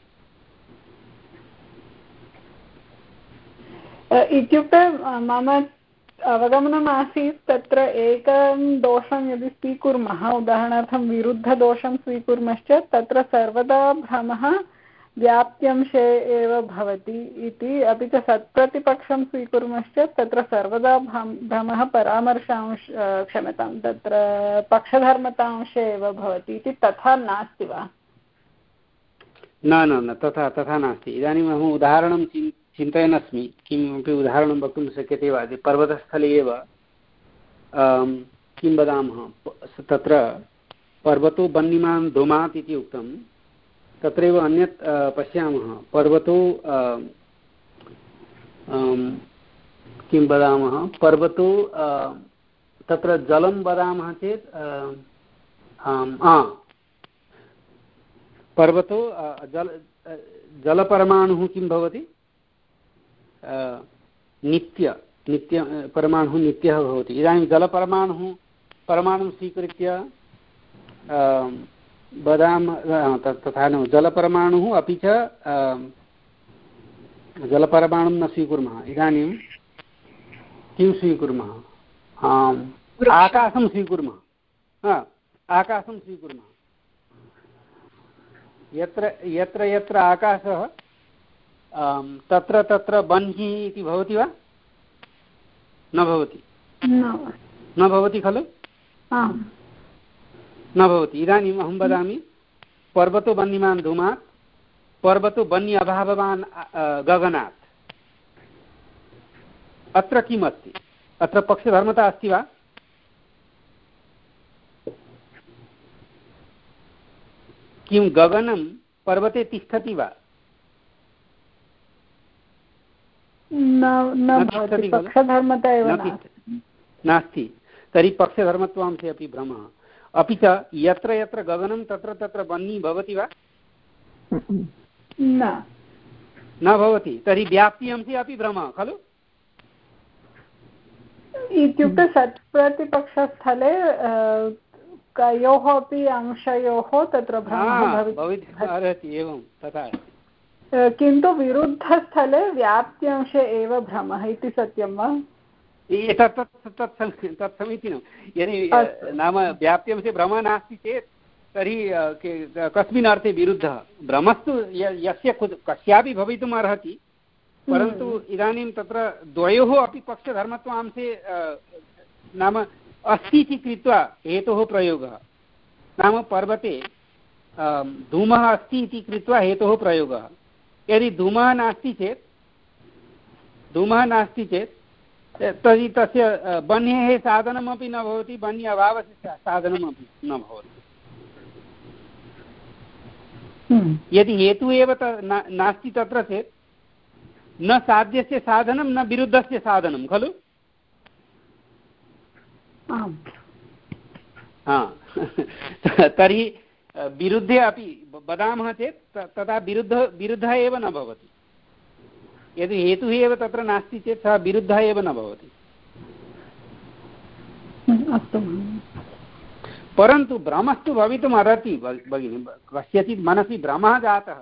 इत्युक्ते मम अवगमनम् आसीत् तत्र एकं दोषं यदि स्वीकुर्मः उदाहरणार्थं विरुद्धदोषं स्वीकुर्मश्चेत् तत्र सर्वदा भ्रमः व्याप्त्यंशे एव भवति इति, अपि च सत्प्रतिपक्षं स्वीकुर्मश्चेत् तत्र सर्वदा भ्रमः परामर्शांश क्षम्यतां तत्र पक्षधर्मतांशे एव भवति इति तथा नास्ति वा? न न न तथा तथा नास्ति। इदानीम् अहम् उदाहरणं चिन्तयन् अस्मि, किमपि उदाहरणं वक्तुं शक्यते वा? पर्वतस्थले एव किं वदामः तत्र पर्वतो वह्निमान् धूमात् इति उक्तं, तत्रैव अन्यत् पश्यामः पर्वतो किं वदामः पर्वतो तत्र जलं वदामः चेत् पर्वतो जल जलपरमाणुः किं भवति? नित्य नित्य परमाणुः नित्यः भवति। इदानीं जलपरमाणुः परमाणुं स्वीकृत्य वदामः तथा न जलपरमाणुः अपि च जलपरमाणुं न स्वीकुर्मः, इदानीं किं स्वीकुर्मः? आकाशं स्वीकुर्मः आकाशं स्वीकुर्मः यत्र यत्र यत्र आकाशः तत्र तत्र वह्निः इति भवति वा? न भवति न भवति खलु? न भवति। इदानीम् अहं वदामि पर्वतो वह्निमान् धूमात् पर्वतो वह्नि अभाववान् गगनात्। अत्र किम् अस्ति? अत्र पक्षधर्मता अस्ति वा? किं गगनं पर्वते तिष्ठति वा? नास्ति। तर्हि पक्षधर्मत्वांशे अपि भ्रमः। अपि च यत्र यत्र गगनं तत्र तत्र वह्निः भवति वा? न भवति। तर्हि व्याप्त्यंशे अपि भ्रमः खलु? इत्युक्ते सत्प्रतिपक्षस्थले कयोः अपि अंशयोः तत्र भ्रमः भवितुम् अर्हति। एवं तथा। किन्तु विरुद्धस्थले व्याप्त्यंशे एव भ्रमः इति सत्यं वा? तत् तत् तत् समीचीनं। यदि नाम व्याप्त्यंशे भ्रमः नास्ति चेत् तर्हि कस्मिन् अर्थे विरुद्धः? भ्रमस्तु यस्य कस्यापि भवितुम् अर्हति, परन्तु इदानीं तत्र द्वयोः अपि पक्षधर्मत्वांशे नाम अस्ति इति कृत्वा हेतोः प्रयोगः। नाम पर्वते धूमः अस्ति इति कृत्वा हेतोः प्रयोगः। यदि धूमः नास्ति चेत् धूमः नास्ति चेत् तर्हि तस्य वह्नेः साधनमपि न भवति, वह्नि अभावस्य साधनमपि न भवति। यदि हेतुः एव नास्ति तत्र चेत् न साध्यस्य साधनं न विरुद्धस्य साधनं खलु? तर्हि विरुद्धे अपि वदामः चेत् तदा विरुद्ध विरुद्धः एव न भवति। यदि हेतुः एव तत्र नास्ति चेत् सः विरुद्धः एव न भवति। परन्तु भ्रमस्तु भवितुम् अर्हति भगिनि। कस्यचित् मनसि भ्रमः जातः,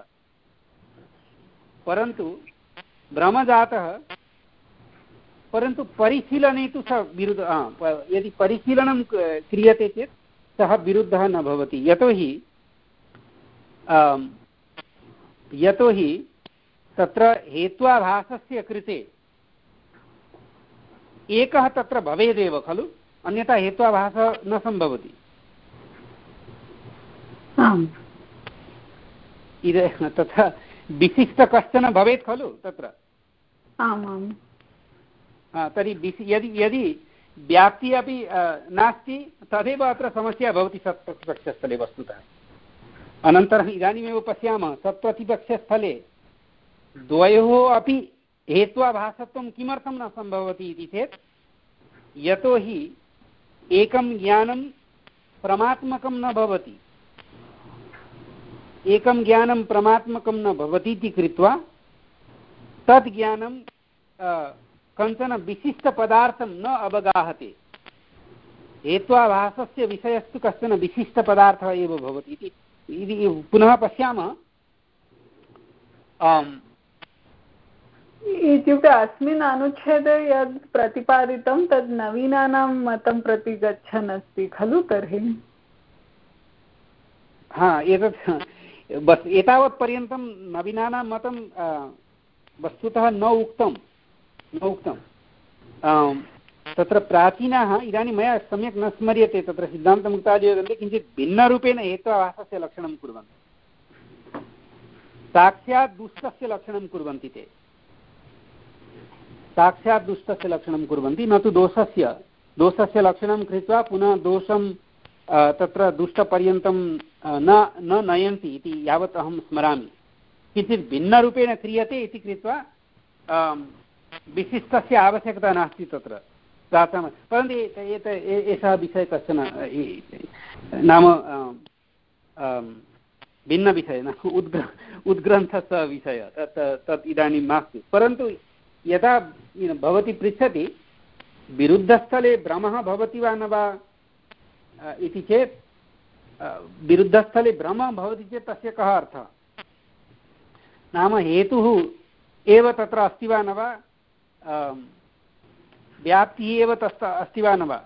परन्तु भ्रमः जातः परन्तु परिशीलने तु सः विरुद्ध यदि परिशीलनं क्रियते चेत् सः विरुद्धः न भवति। यतोहि यतोहि तत्र हेत्वाभासस्य कृते एकः तत्र भवेदेव खलु, अन्यथा हेत्वाभासः न सम्भवति। इद तथा विशिष्ट कश्चन भवेत् खलु तत्र। तर्हि यदि यदि व्याप्तिः अपि नास्ति तदेव अत्र समस्या भवति सत्प्रतिपक्षस्थले वस्तुतः। अनन्तरम् इदानीमेव पश्यामः सत्प्रतिपक्षस्थले द्वयोः अपि हेत्वाभासत्वं किमर्थं न सम्भवति इति चेत् यतोहि एकं ज्ञानं प्रमात्मकं न भवति। एकं ज्ञानं प्रमात्मकं न भवति इति कृत्वा तद् ज्ञानं कञ्चन विशिष्टपदार्थं न अवगाहते। हेत्वाभासस्य विषयस्तु कश्चन विशिष्टपदार्थः एव भवति इति पुनः पश्यामः। इत्युक्ते अस्मिन् अनुच्छेदे यद् प्रतिपादितं तद् नवीनानां मतं प्रति गच्छन् अस्ति खलु तर्हि? हा, एतत् बस् एतावत्पर्यन्तं नवीनानां मतं वस्तुतः न उक्तं न उक्तं तत्र प्राचीनाः, इदानीं मया सम्यक् न स्मर्यते, तत्र सिद्धान्तमुक्तादयो ग्रन्थे किञ्चित् भिन्नरूपेण हेत्वाभासस्य लक्षणं कुर्वन्ति, साक्षात् दुष्टस्य लक्षणं कुर्वन्ति ते, साक्षात् दुष्टस्य लक्षणं कुर्वन्ति, न तु दोषस्य दोषस्य लक्षणं कृत्वा पुनः दोषं तत्र दुष्टपर्यन्तं न न नयन्ति इति यावत् अहं स्मरामि। किञ्चित् भिन्नरूपेण क्रियते इति कृत्वा विशिष्टस्य आवश्यकता नास्ति तत्र प्राथम, परन्तु एषः विषयः कश्चन नाम भिन्नविषयः नाम उद्ग्र उद्ग्रन्थस्य विषयः, तत् तत् इदानीं मास्तु। परन्तु यदा भवती पृच्छति विरुद्धस्थले भ्रमः भवति वा न वा इति चेत्, विरुद्धस्थले भ्रमः भवति चेत् तस्य कः अर्थः? नाम हेतुः एव तत्र अस्ति वा न वा, व्याप्तिः एव तस्य अस्ति वा न वा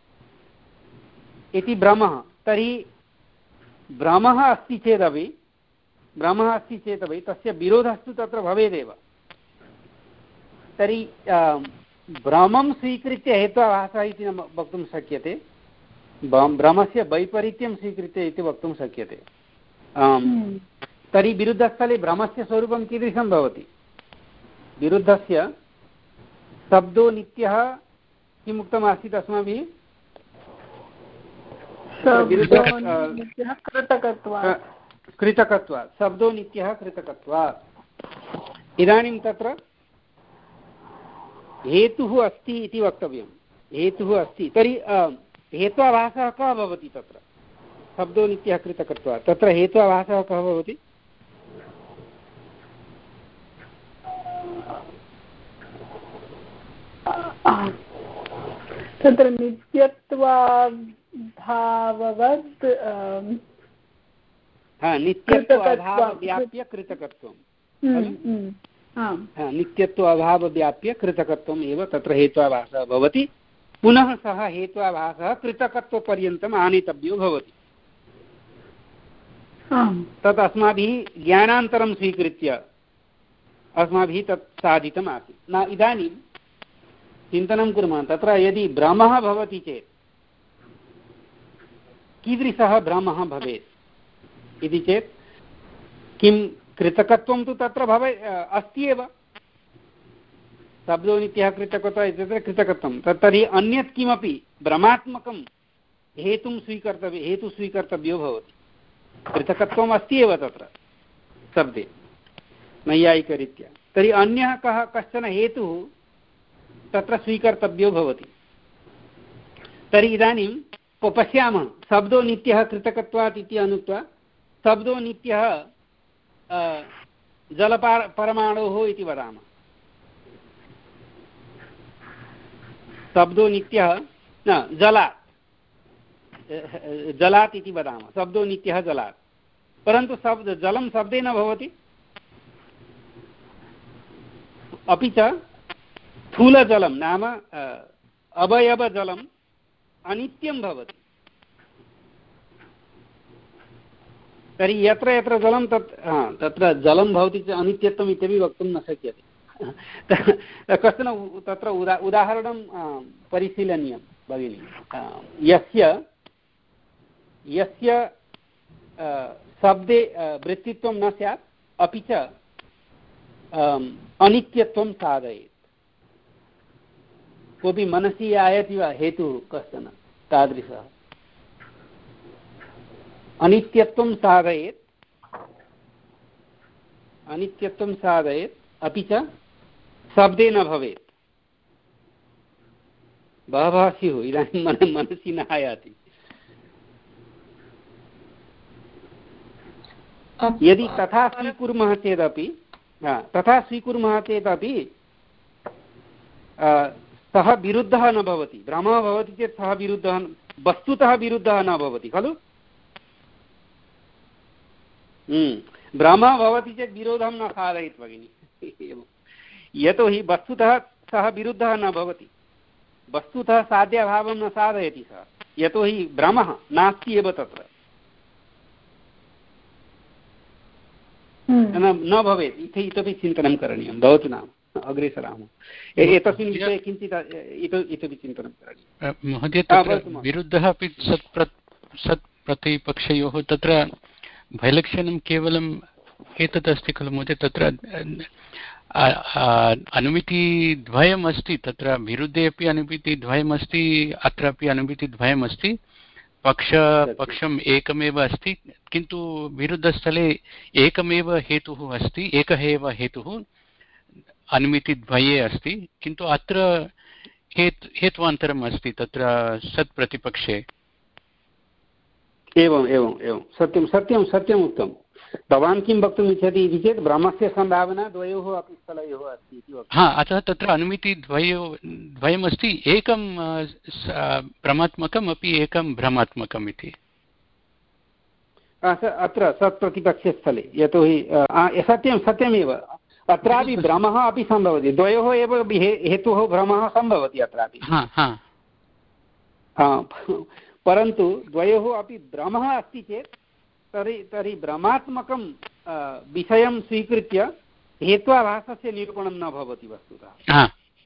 इति भ्रमः। तर्हि भ्रमः अस्ति चेदपि भ्रमः अस्ति चेदपि तस्य विरोधस्तु तत्र भवेदेव। तर्हि भ्रमं स्वीकृत्य हेत्वाभासः इति न वक्तुं शक्यते, भ्रमस्य वैपरीत्यं स्वीकृत्य इति वक्तुं शक्यते। तर्हि विरुद्धस्थले भ्रमस्य स्वरूपं कीदृशं भवति? विरुद्धस्य शब्दो नित्यः किम् उक्तमासीत् अस्माभिः? कृतकत्वात्, शब्दो नित्यः कृतकत्वात्। इदानीं तत्र हेतुः अस्ति इति वक्तव्यं, हेतुः अस्ति, तर्हि हेत्वाभासः कः भवति? तत्र शब्दो नित्यः कृतकत्वात्, तत्र हेत्वाभासः कः भवति? तत्र नित्यत्वाभाववत् नित्यत्वाभावव्याप्य कृतकत्वं, नित्यत्वाभावव्याप्य कृतकत्वम् एव तत्र हेत्वाभासः भवति। पुनः सः हेत्वाभासः कृतकत्वपर्यन्तम् आनेतव्यो भवति। तत् अस्माभिः ज्ञानान्तरं स्वीकृत्य अस्माभिः तत् साधितम् आसीत्। न इदानीं चिन्तनं कुर्मः, तत्र यदि भ्रमः भवति चेत् कीदृशः भ्रमः भवेत् इति चेत्, किं कृतकत्वं तु तत्र भवे अस्ति एव, शब्दो नित्यः कृतकत्वः इत्यत्र कृतकत्वं, तत् तर्हि अन्यत् किमपि भ्रमात्मकं हेतुं स्वीकर्तव्य हेतुः स्वीकर्तव्यो भवति। कृतकत्वम् अस्ति एव तत्र शब्दे नैयायिकरीत्या, तर्हि अन्यः कः कश्चन हेतुः तत्र स्वीकर्तव्यो भवति। तर्हि इदानीं पश्यामः, शब्दो नित्यः कृतकत्वात् इति अनुक्त्वा शब्दो नित्यः जलपार परमाणोः इति वदामः। शब्दो नित्यः न जलात् जलात् इति वदामः, शब्दो नित्यः जलात्, परन्तु शब्द जलं शब्दे न भवति, अपि च स्थूलजलं नाम अवयवजलम् अनित्यं भवति। तर्हि यत्र यत्र जलं तत् तत्र जलं भवति चेत् अनित्यत्वम् इत्यपि वक्तुं न शक्यते। कश्चन तत्र उदा उदाहरणं परिशीलनीयं भगिनि। यस्य यस्य शब्दे वृत्तित्वं न स्यात् अपि च अनित्यत्वं साधयेत्। कोऽपि मनसि आयाति वा हेतुः कश्चन तादृशः? अनित्यत्वं साधयेत्, अनित्यत्वं साधयेत् अपि च शब्दे न भवेत्। बहवः स्युः, इदानीं मन मनसि न आयाति। यदि तथा स्वीकुर्मः चेदपि तथा स्वीकुर्मः चेदपि सः विरुद्धः न भवति। भ्रमः भवति चेत् सः विरुद्धः वस्तुतः विरुद्धः न भवति खलु। भ्रमः भवति चेत् विरोधं न साधयेत् भगिनि। यतोहि वस्तुतः सः विरुद्धः न भवति, वस्तुतः साध्यभावं न साधयति सः, यतोहि भ्रमः नास्ति एव तत्र, न भवेत्। इति इतोपि चिन्तनं करणीयं। भवतु नाम अग्रे सरामः। एतस्मिन् विषये किञ्चित् इतोपि चिन्तनं करणीयं महोदय। तत्र विरुद्धः अपि सत् सत् प्रतिपक्षयोः तत्र वैलक्षण्यं केवलम् एतत् अस्ति खलु महोदय। तत्र अनुमितिद्वयम् अस्ति, तत्र विरुद्धे अपि अनुमितिद्वयम् अस्ति, अत्रापि अनुमितिद्वयम् अस्ति। पक्ष पक्षम् एकमेव अस्ति, किन्तु विरुद्धस्थले एकमेव हेतुः अस्ति, एकः एव हेतुः अनुमितिद्वये अस्ति, किन्तु अत्र हेत् हेत्वान्तरम् अस्ति तत्र सत् प्रतिपक्षे। एवम् एवम् एवं सत्यं सत्यं सत्यम् उक्तं। भवान् किं वक्तुम् इच्छति इति चेत् भ्रमस्य सम्भावना द्वयोः अपि स्थलयोः अस्ति इति वक्तुम्। हा, अतः तत्र अनुमितिद्वयो द्वयमस्ति, एकं भ्रमात्मकम् अपि एकं भ्रमात्मकम् इति। अत्र सत्प्रतिपक्षस्थले यतोहि सत्यं सत्यमेव अत्रापि भ्रमः अपि सम्भवति, द्वयोः एव हेतुः भ्रमः सम्भवति अत्रापि। परन्तु द्वयोः अपि भ्रमः अस्ति चेत् तर्हि तर्हि भ्रमात्मकं विषयं स्वीकृत्य हेत्वाभासस्य निरूपणं न भवति वस्तुतः।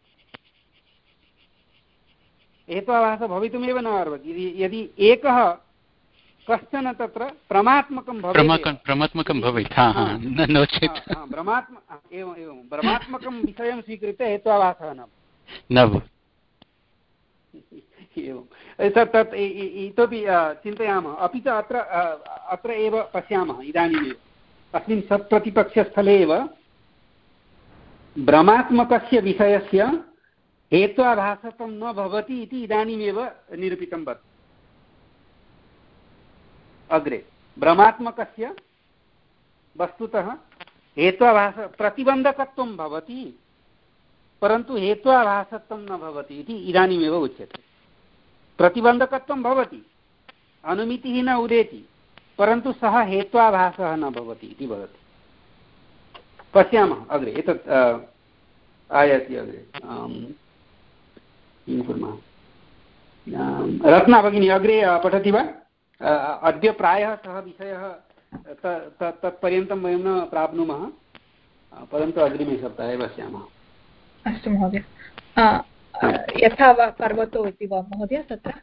हेत्वाभासः भवितुमेव न अर्हति यदि एकः कश्चन तत्र प्रमात्मकं प्रमात्मकं भवेत्। नो चेत् भ्रमात्म एवम् एवं भ्रमात्मकं विषयं स्वीकृत्य हेत्वाभासः न भवति। एवं तत् इतोपि चिन्तयामः। अपि च अत्र अत्र एव पश्यामः इदानीमेव अस्मिन् सत्प्रतिपक्षस्थले एव भ्रमात्मकस्य विषयस्य हेत्वाभासत्वं न भवति इति इदानीमेव निरूपितं वर्तते। अग्रे भ्रमात्मकस्य वस्तुतः हेत्वाभास प्रतिबन्धकत्वं भवति, परन्तु हेत्वाभासत्वं न भवति इति इदानीमेव उच्यते। प्रतिबन्धकत्वं भवति, अनुमितिः न उदेति, परन्तु सः हेत्वाभासः न भवति इति भवति। पश्यामः अग्रे एतत् आयाति अग्रे किं कुर्मः। रत्ना भगिनी अग्रे पठति वा? अद्य प्रायः सः विषयः तत्पर्यन्तं वयं न प्राप्नुमः, परन्तु अग्रिमे सप्ताहे पश्यामः। अस्तु महोदय। यथा वा पर्वतो इति वा महोदय तत्र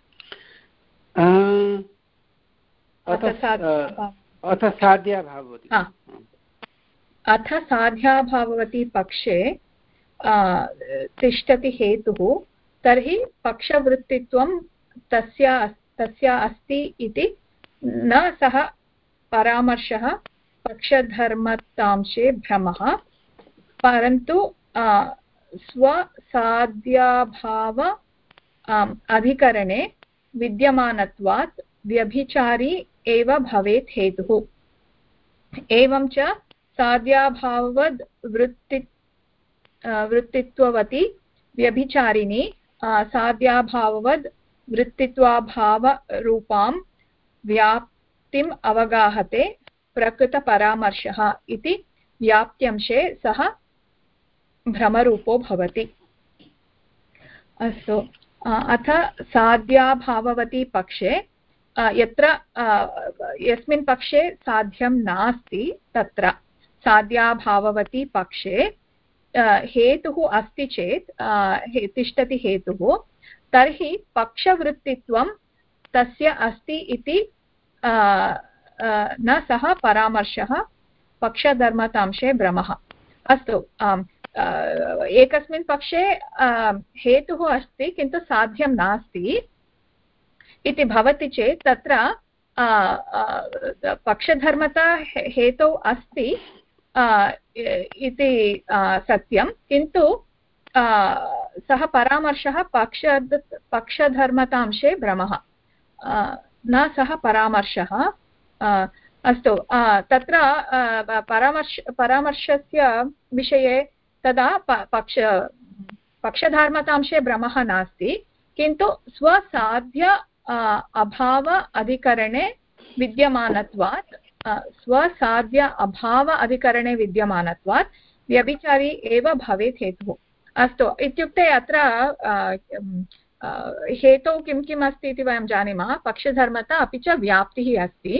अथ साध्याभाववति अथ साध्याभाववति पक्षे तिष्ठति हेतुः, तर्हि पक्षवृत्तित्वं तस्य तस्य अस्ति इति न सः परामर्शः पक्षधर्मतांशे भ्रमः, परन्तु स्वसाध्याभाव अधिकरणे विद्यमानत्वात् व्यभिचारी एव भवेत् हेतुः। एवं च साध्याभाववद् वृत्ति वृत्तित्ववती व्यभिचारिणी साध्याभाववद् वृत्तित्वाभावरूपां व्याप्तिम् अवगाहते प्रकृतपरामर्शः इति व्याप्त्यंशे सः भ्रमरूपो भवति। अस्तु, अथ साध्याभाववती पक्षे यत्र यस्मिन् पक्षे साध्यं नास्ति तत्र साध्याभाववती पक्षे हेतुः अस्ति चेत् तिष्ठति हेतुः, तर्हि पक्षवृत्तित्वं तस्य अस्ति इति न सः परामर्शः पक्षधर्मतांशे भ्रमः। अस्तु, एकस्मिन् पक्षे हेतुः अस्ति किन्तु साध्यं नास्ति इति भवति चेत् तत्र पक्षधर्मता हेतौ अस्ति इति सत्यं, किन्तु सः परामर्शः पक्ष पक्षधर्मतांशे भ्रमः, न सः परामर्शः अस्तु तत्र परामर्श परामर्शस्य विषये तदा पक्ष पक्षधर्मतांशे भ्रमः नास्ति किन्तु स्वसाध्य अभाव अधिकरणे विद्यमानत्वात् स्वसाध्य अभाव अधिकरणे विद्यमानत्वात् व्यभिचारी एव भवेत् हेतुः। अस्तु इत्युक्ते अत्र हेतौ किं किम् अस्ति इति वयं जानीमः पक्षधर्मता अपि च व्याप्तिः अस्ति।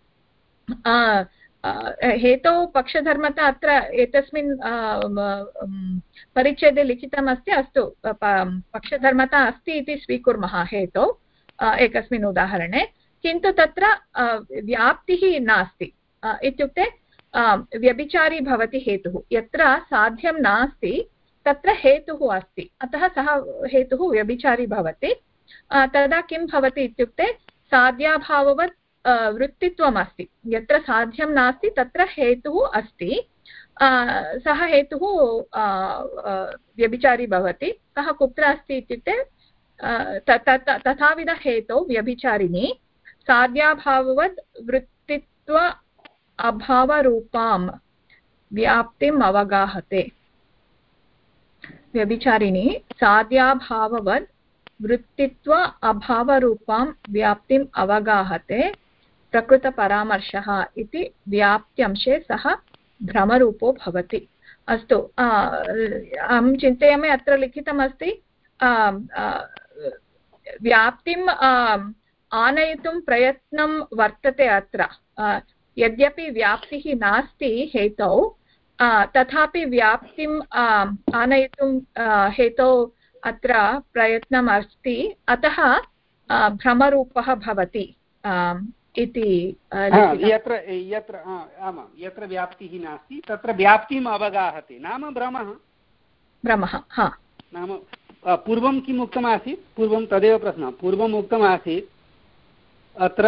हेतौ पक्षधर्मता अत्र एतस्मिन् परिच्छेदे लिखितमस्ति। अस्तु पक्षधर्मता अस्ति इति स्वीकुर्मः हेतौ एकस्मिन् उदाहरणे किन्तु तत्र व्याप्तिः नास्ति इत्युक्ते व्यभिचारी भवति हेतुः। यत्र साध्यं नास्ति तत्र हेतुः अस्ति अतः सः हेतुः व्यभिचारी भवति। तदा किं भवति इत्युक्ते साध्याभाववत् वृत्तित्वम् अस्ति। यत्र साध्यं नास्ति तत्र हेतुः अस्ति सः हेतुः व्यभिचारी भवति। सः कुत्र अस्ति इत्युक्ते तथाविध हेतौ व्यभिचारिणी साध्याभाववत् वृत्तित्व अभावरूपां व्याप्तिम् अवगाहते। व्यभिचारिणी साध्याभाववत् वृत्तित्व अभावरूपां व्याप्तिम् अवगाहते प्रकृतपरामर्शः इति व्याप्त्यंशे सः भ्रमरूपो भवति। अस्तु अहं चिन्तयामि अत्र लिखितमस्ति व्याप्तिम् आनयितुं प्रयत्नं वर्तते अत्र। यद्यपि व्याप्तिः नास्ति हेतौ तथापि व्याप्तिम् आनयितुं हेतौ अत्र प्रयत्नम् अस्ति अतः भ्रमरूपः भवति इति। यत्र यत्र आमां यत्र व्याप्तिः नास्ति तत्र व्याप्तिम् अवगाहते नाम भ्रमः भ्रमः। हा नाम पूर्वं किम् उक्तमासीत् पूर्वं तदेव प्रश्नः। पूर्वम् उक्तमासीत् अत्र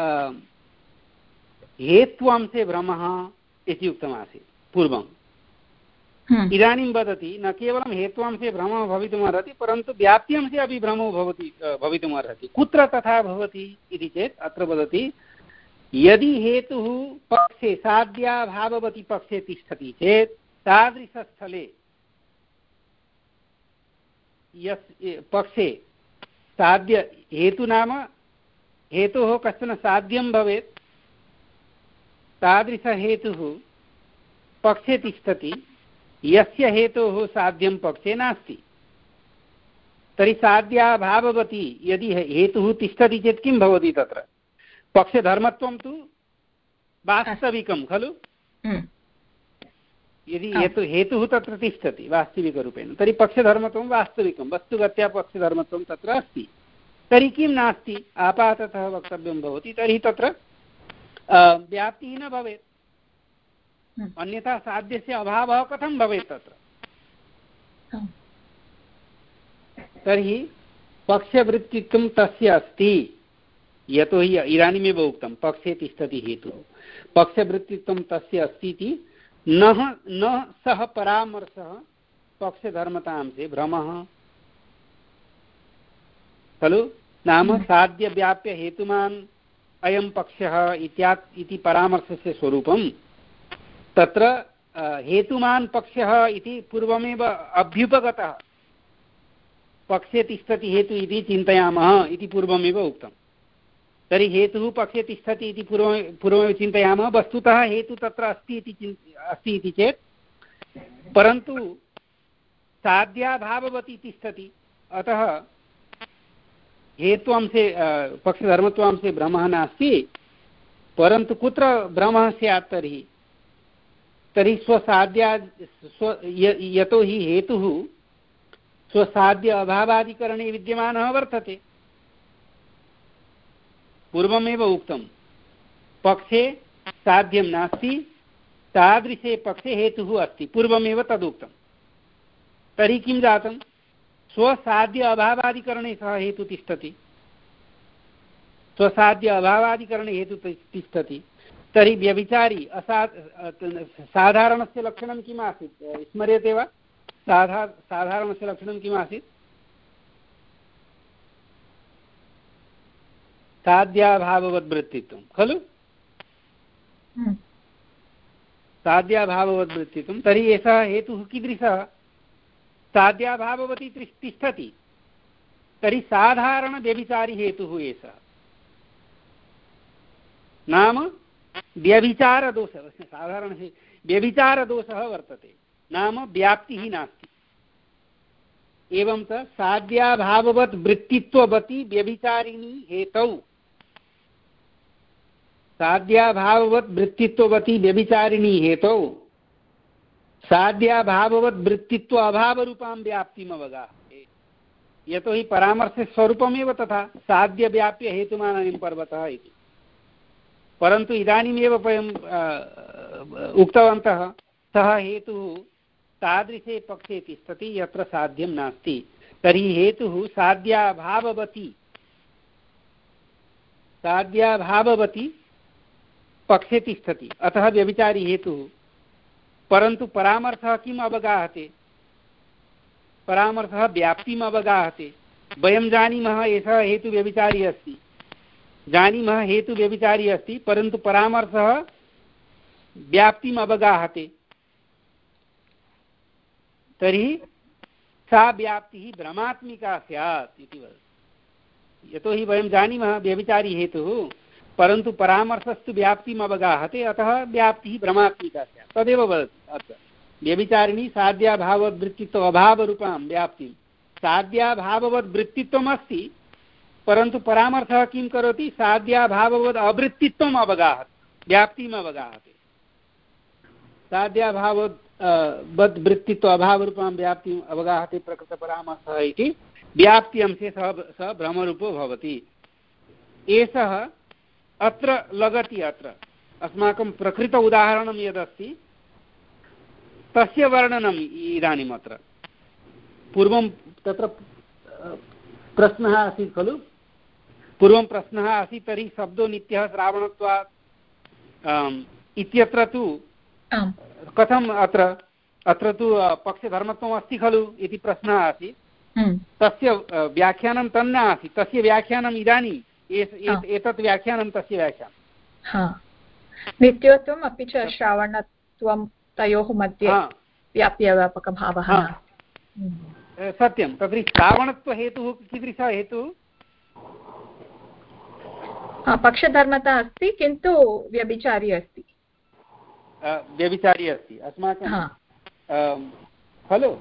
हेत्वांशे भ्रमः इति उक्तमासीत् पूर्वम्। इदानीं वदति न केवलं हेत्वांशे भ्रमः भवितुमर्हति परन्तु व्याप्त्यंशे अपि भ्रमो भवति भवितुमर्हति। कुत्र तथा भवति इति चेत् अत्र वदति यदि हेतुः पक्षे साध्याभाववति पक्षे तिष्ठति चेत् तादृशस्थले यस् पक्षे साध्य हेतु नाम हेतोः कश्चन साध्यं भवेत् तादृशहेतुः पक्षे तिष्ठति यस्य हेतोः साध्यं पक्षे नास्ति तर्हि साध्याभाववती यदि हेतुः तिष्ठति चेत् किं भवति तत्र पक्षधर्मत्वं तु वास्तविकं खलु। यदि हेतु हेतुः तत्र तिष्ठति वास्तविकरूपेण तर्हि पक्षधर्मत्वं वास्तविकं वस्तुगत्या पक्षधर्मत्वं तत्र अस्ति। तर्हि किं नास्ति आपाततः वक्तव्यं भवति तर्हि तत्र व्याप्तिः न भवेत् अन्यथा साध्यस्य अभावः कथं भवेत् तत्र। तर्हि पक्षवृत्तित्वं तस्य अस्ति यतोहि इदानीमेव उक्तं पक्षे तिष्ठति हेतुः पक्षवृत्तित्वं तस्य अस्ति इति न न सः परामर्शः पक्षधर्मतांशे भ्रमः खलु। नाम साध्यव्याप्य हेतुमान् अयं पक्षः इत्यादि इति परामर्शस्य स्वरूपं तत्र हेतुमान् पक्षः इति पूर्वमेव अभ्युपगतः पक्षे तिष्ठति हेतु इति चिन्तयामः इति पूर्वमेव उक्तं। तर्हि हेतुः पक्षे तिष्ठति इति पूर्वं पूर्वमेव चिन्तयामः वस्तुतः हेतु तत्र अस्ति इति अस्ति इति चेत् परन्तु साध्याभाववती तिष्ठति अतः हेत्वांशे पक्षधर्मत्वांशे भ्रमः नास्ति परन्तु कुत्र भ्रमः स्यात् तर्हि तर्हि स्वसाध्या स्व यतो हि हेतुः स्वसाध्य अभावादिकरणे विद्यमानः वर्तते। पूर्वमेव उक्तं पक्षे साध्यं नास्ति तादृशे पक्षे हेतुः अस्ति पूर्वमेव तदुक्तं। तर्हि किं जातं स्वसाध्य अभावादिकरणे सः हेतु तिष्ठति स्वसाध्य अभावादिकरणे हेतु तिष्ठति। तर्हि व्यभिचारी असा साधारणस्य लक्षणं किम् आसीत् स्मर्यते वा साधा साधारणस्य लक्षणं किम् आसीत् साध्याभाववद्वृत्तित्वं खलु। साध्याभाववद्वृत्तित्वं तर्हि एषः हेतुः कीदृशः साध्याभाववती तिष्ठति तर्हि साधारणव्यभिचारी हेतुः एषः नाम व्यभिचारदोषः साधारण व्यभिचारदोषः वर्तते नाम व्याप्तिः नास्ति एवं च साध्याभाववत् वृत्तित्ववती व्यभिचारिणी हेतौ साध्याभाववत् वृत्तित्ववती व्यभिचारिणी हेतौ साध्याभाववत् वृत्तित्व अभावरूपां व्याप्तिम् अवगाहते यतो हि परामर्शे स्वरूपमेव तथा साध्यव्याप्य हेतुमानयं पर्वतः इति परन्तु इदानीमेव वयं उक्तवन्तः सः हेतुः तादृशे पक्षे तिष्ठति यत्र साध्यं नास्ति तर्हि हेतुः साध्याभाववती साध्याभाववती पक्षे तिष्ठति अतः व्यभिचारी हेतुः परन्तु परामर्थः किम् अवगाहते परामर्थः व्याप्तिम् अवगाहते वयं जानीमः एषः हेतुव्यभिचारी अस्ति जानीमः हेतुव्यभिचारी अस्ति परन्तु परामर्थः व्याप्तिम् अवगाहते तर्हि सा व्याप्तिः भ्रमात्मिका स्यात् इति वदति यतो हि वयं जानीमः व्यभिचारी हेतुः परन्तु परामर्थस्तु व्याप्तिम् अवगाहते अतः व्याप्तिः भ्रमात्मिका स्यात् तदेव वदति अत्र व्यभिचारिणी साध्याभाववद्वृत्तित्व अभावरूपां व्याप्तिं साध्याभाववद्वृत्तित्वमस्ति परन्तु परामर्थः किं करोति साध्याभाववद् अवृत्तित्वम् अवगाहते व्याप्तिम् अवगाहते साध्याभाववद् वद्वृत्तित्व अभावरूपां व्याप्तिम् अवगाहते प्रकृतपरामर्थः इति व्याप्ति अंशे सः सः भ्रमरूपो भवति एषः अत्र लगति अत्र अस्माकं प्रकृत उदाहरणं यदस्ति तस्य वर्णनम् इदानीम् अत्र पूर्वं तत्र प्रश्नः आसीत् खलु पूर्वं प्रश्नः आसीत् तर्हि शब्दो नित्यः श्रावणत्वात् इत्यत्र तु कथम् अत्र अत्र तु पक्षधर्मत्वम् अस्ति खलु इति प्रश्नः आसीत् तस्य व्याख्यानं तन्न आसीत् तस्य व्याख्यानम् इदानीम् एतत् व्याख्यानं तस्य व्याख्यानं नित्योत्वम् अपि च श्रावणत्वं तयोः मध्ये व्याप्यव्यापकभावः सत्यं तर्हि श्रावणत्वहेतुः कीदृशः हेतुः पक्षधर्मता अस्ति किन्तु व्यभिचारी अस्ति व्यभिचारी अस्ति अस्माकं खलु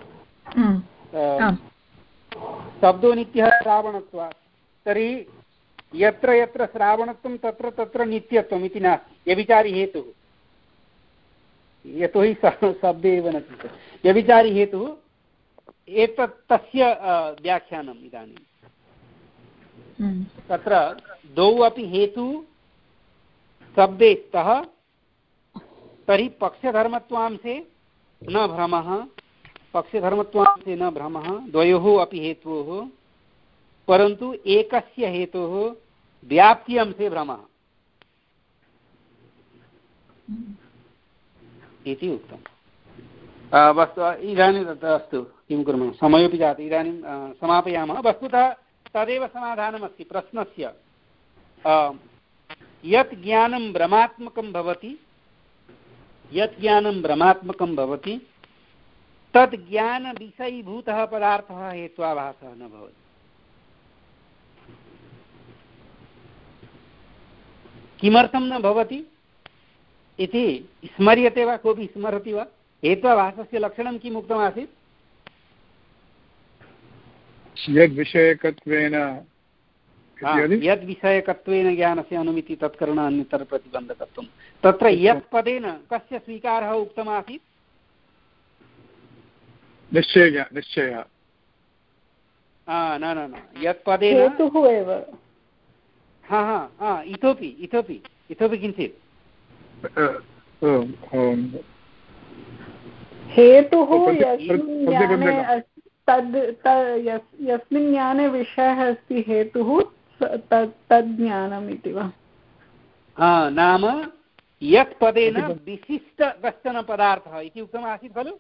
शब्दो नित्यः श्रावणत्वात् तर्हि यत्र यत्र श्रावणत्वं तत्र तत्र नित्यत्वम् इति नास्ति व्यभिचारी हेतुः यतो हि शब्दे एव न व्यभिचारी हेतुः एतत् तस्य व्याख्यानम् इदानीं तत्र द्वौ अपि हेतुः शब्दे स्तः तर्हि पक्षधर्मत्वांशे न भ्रमः पक्षधर्मत्वांशे न भ्रमः द्वयोः अपि हेतोः परन्तु एकस्य हेतोः व्याप्ति अंशे भ्रमः इति उक्तम् वस्तु इदानीं तत् अस्तु किं कुर्मः समयोपि जातः इदानीं समापयामः वस्तुतः तदेव समाधानमस्ति प्रश्नस्य यत् ज्ञानं भ्रमात्मकं भवति यत् ज्ञानं भ्रमात्मकं भवति तद् ज्ञानविषयीभूतः पदार्थः हेत्वाभासः न भवति किमर्थं न भवति इति स्मर्यते वा कोऽपि स्मरति वा हेत्वाभासस्य लक्षणं किम् उक्तमासीत् यद्विषयकत्वेन यद्विषयकत्वेन ज्ञानस्य अनुमिति तत्करण अन्यतर प्रतिबन्धकत्वं तत्र यत् पदेन कस्य स्वीकारः उक्तमासीत् निश्चय निश्चयः न न न यत् पदेन हेतुः एव हा हा हा इतोपि इतोपि इतोपि किञ्चित् हेतुः यस्मिन् ज्ञाने तद् यस्मिन् ज्ञाने विषयः अस्ति हेतुः तद् ज्ञानम् इति वा नाम यत् पदेन विशिष्ट कश्चन पदार्थः इति उक्तमासीत् खलु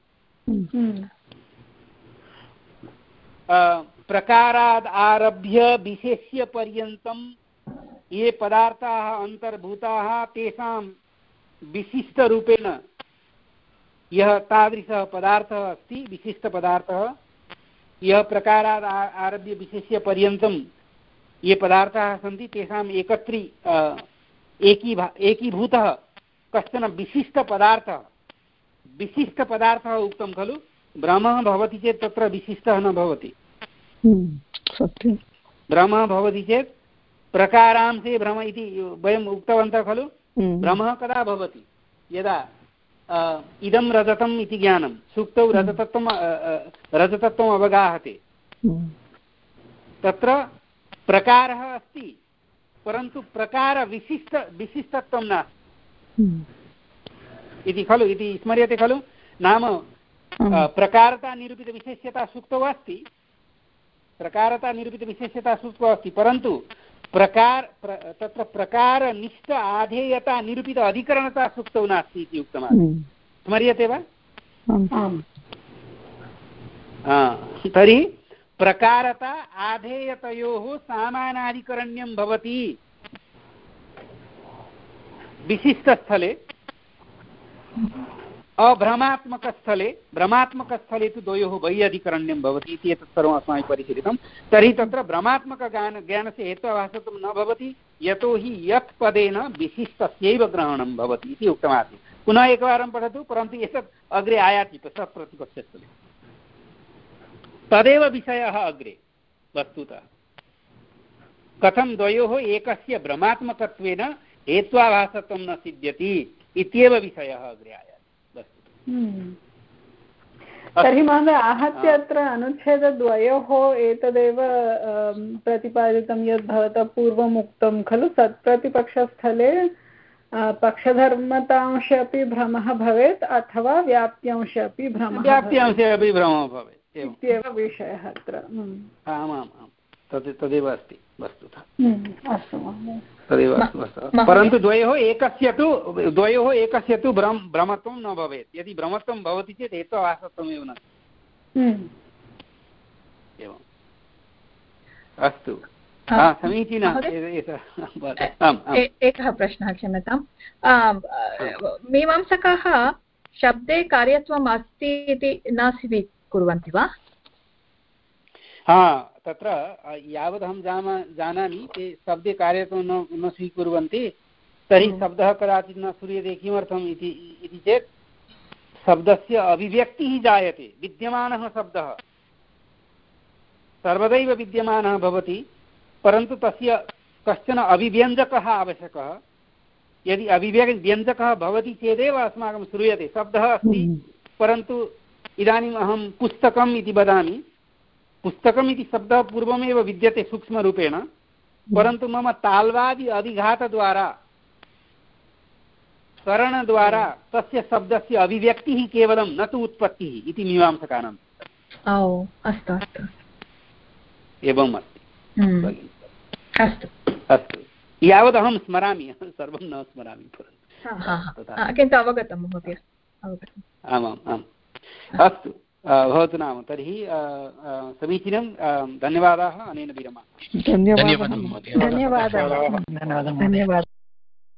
प्रकाराद् आरभ्य विशेष्य पर्यन्तं ये पदार्थाः अन्तर्भूताः तेषां विशिष्टरूपेण यः तादृशः पदार्थः अस्ति, विशिष्टपदार्थः, यः प्रकारात् आरभ्य विशेष्य पर्यन्तं ये पदार्थाः सन्ति तेषाम् एकत्री एकीभा एकीभूतः कश्चन विशिष्टपदार्थः विशिष्टपदार्थः उक्तं खलु। भ्रमः भवति चेत् तत्र विशिष्टः न भवति। सत्यं भ्रमः भवति चेत् प्रकारांशे भ्रम इति वयम् उक्तवन्तः खलु। भ्रमः कदा भवति? यदा इदं रजतम् इति ज्ञानं, सुप्तौ रजतत्वं रजतत्वम् अवगाहते, तत्र प्रकारः अस्ति परन्तु प्रकारविशिष्ट विशिष्टत्वं नास्ति इति खलु, इति स्मर्यते खलु। नाम प्रकारता निरूपितविशेष्यता सुक्तौ अस्ति, प्रकारता निरूपितविशेष्यता सुक्तौ अस्ति, परन्तु प्रकार प्र, तत्र प्रकारनिष्ठ आधेयता निरूपित अधिकरणता सुक्तौ नास्ति इति उक्तमासीत्। स्मर्यते वा? तर्हि प्रकारता आधेयतयोः सामानाधिकरण्यं भवति विशिष्टस्थले, अभ्रमात्मकस्थले भ्रमात्मकस्थले तु द्वयोः वैयधिकरण्यं भवति इति एतत् सर्वम् अस्माभिः परिशीलितं। तर्हि तत्र भ्रमात्मकज्ञान ज्ञानस्य हेत्वाभासत्वं न भवति, यतोहि यत् पदेन विशिष्टस्यैव ग्रहणं भवति इति उक्तमासीत्। पुनः एकवारं पठतु, परन्तु एतत् अग्रे आयाति प्रतिपक्षस्थले। तदेव विषयः अग्रे वस्तुतः कथं द्वयोः एकस्य भ्रमात्मकत्वेन हेत्वाभासत्वं न सिद्ध्यति इत्येव विषयः अग्रे आयाति। तर्हि महोदय आहत्य अत्र अनुच्छेदद्वयोः एतदेव प्रतिपादितं यद् भवतः पूर्वम् उक्तं खलु, सत्प्रतिपक्षस्थले पक्षधर्मतांशे अपि भ्रमः भवेत् अथवा व्याप्त्यांशे अपि भ्रमः व्याप्त्यांशे अपि भ्रमः भवेत् इत्येव विषयः अत्र। आमाम् आम्, तद् तदेव अस्ति वस्तुतः। अस्तु महोदय, तदेव अस्ति। परन्तु द्वयोः एकस्य तु द्वयोः एकस्य तु भ्रम भ्रमत्वं न भवेत्। यदि भ्रमत्वं भवति चेत् हेत्वाभासत्वमेव न। एवम्, अस्तु, समीचीनः। एकः प्रश्नः, क्षम्यताम्। मीमांसकाः शब्दे कार्यत्वम् अस्ति इति न स्वीकुर्वन्ति वा? हा, तत्र यावदहं जाना जानामि ते शब्दे कार्यत्वं न न स्वीकुर्वन्ति। तर्हि शब्दः कदाचित् न श्रूयते, किमर्थम् इति चेत् शब्दस्य अभिव्यक्तिः जायते। विद्यमानः शब्दः सर्वदैव विद्यमानः भवति, परन्तु तस्य कश्चन अभिव्यञ्जकः आवश्यकः। यदि अभिव्यक् व्यञ्जकः भवति चेदेव अस्माकं श्रूयते। शब्दः अस्ति परन्तु इदानीम् अहं पुस्तकम् इति वदामि, पुस्तकम् इति शब्दः पूर्वमेव विद्यते सूक्ष्मरूपेण, परन्तु मम ताल्वादि अधिघातद्वारा करणद्वारा तस्य शब्दस्य अभिव्यक्तिः केवलं न तु उत्पत्तिः इति मीमांसकानाम्। अस्तु अस्तु, एवम् अस्ति। अस्तु अस्तु, यावदहं स्मरामि, सर्वं न स्मरामि, किन्तु अवगतं महोदय, अवगतम्। आमाम् आम्, अस्तु, भवतु नाम। तर्हि समीचीनं, धन्यवादाः। अनेन विरमामः। धन्यवादः धन्यवादः।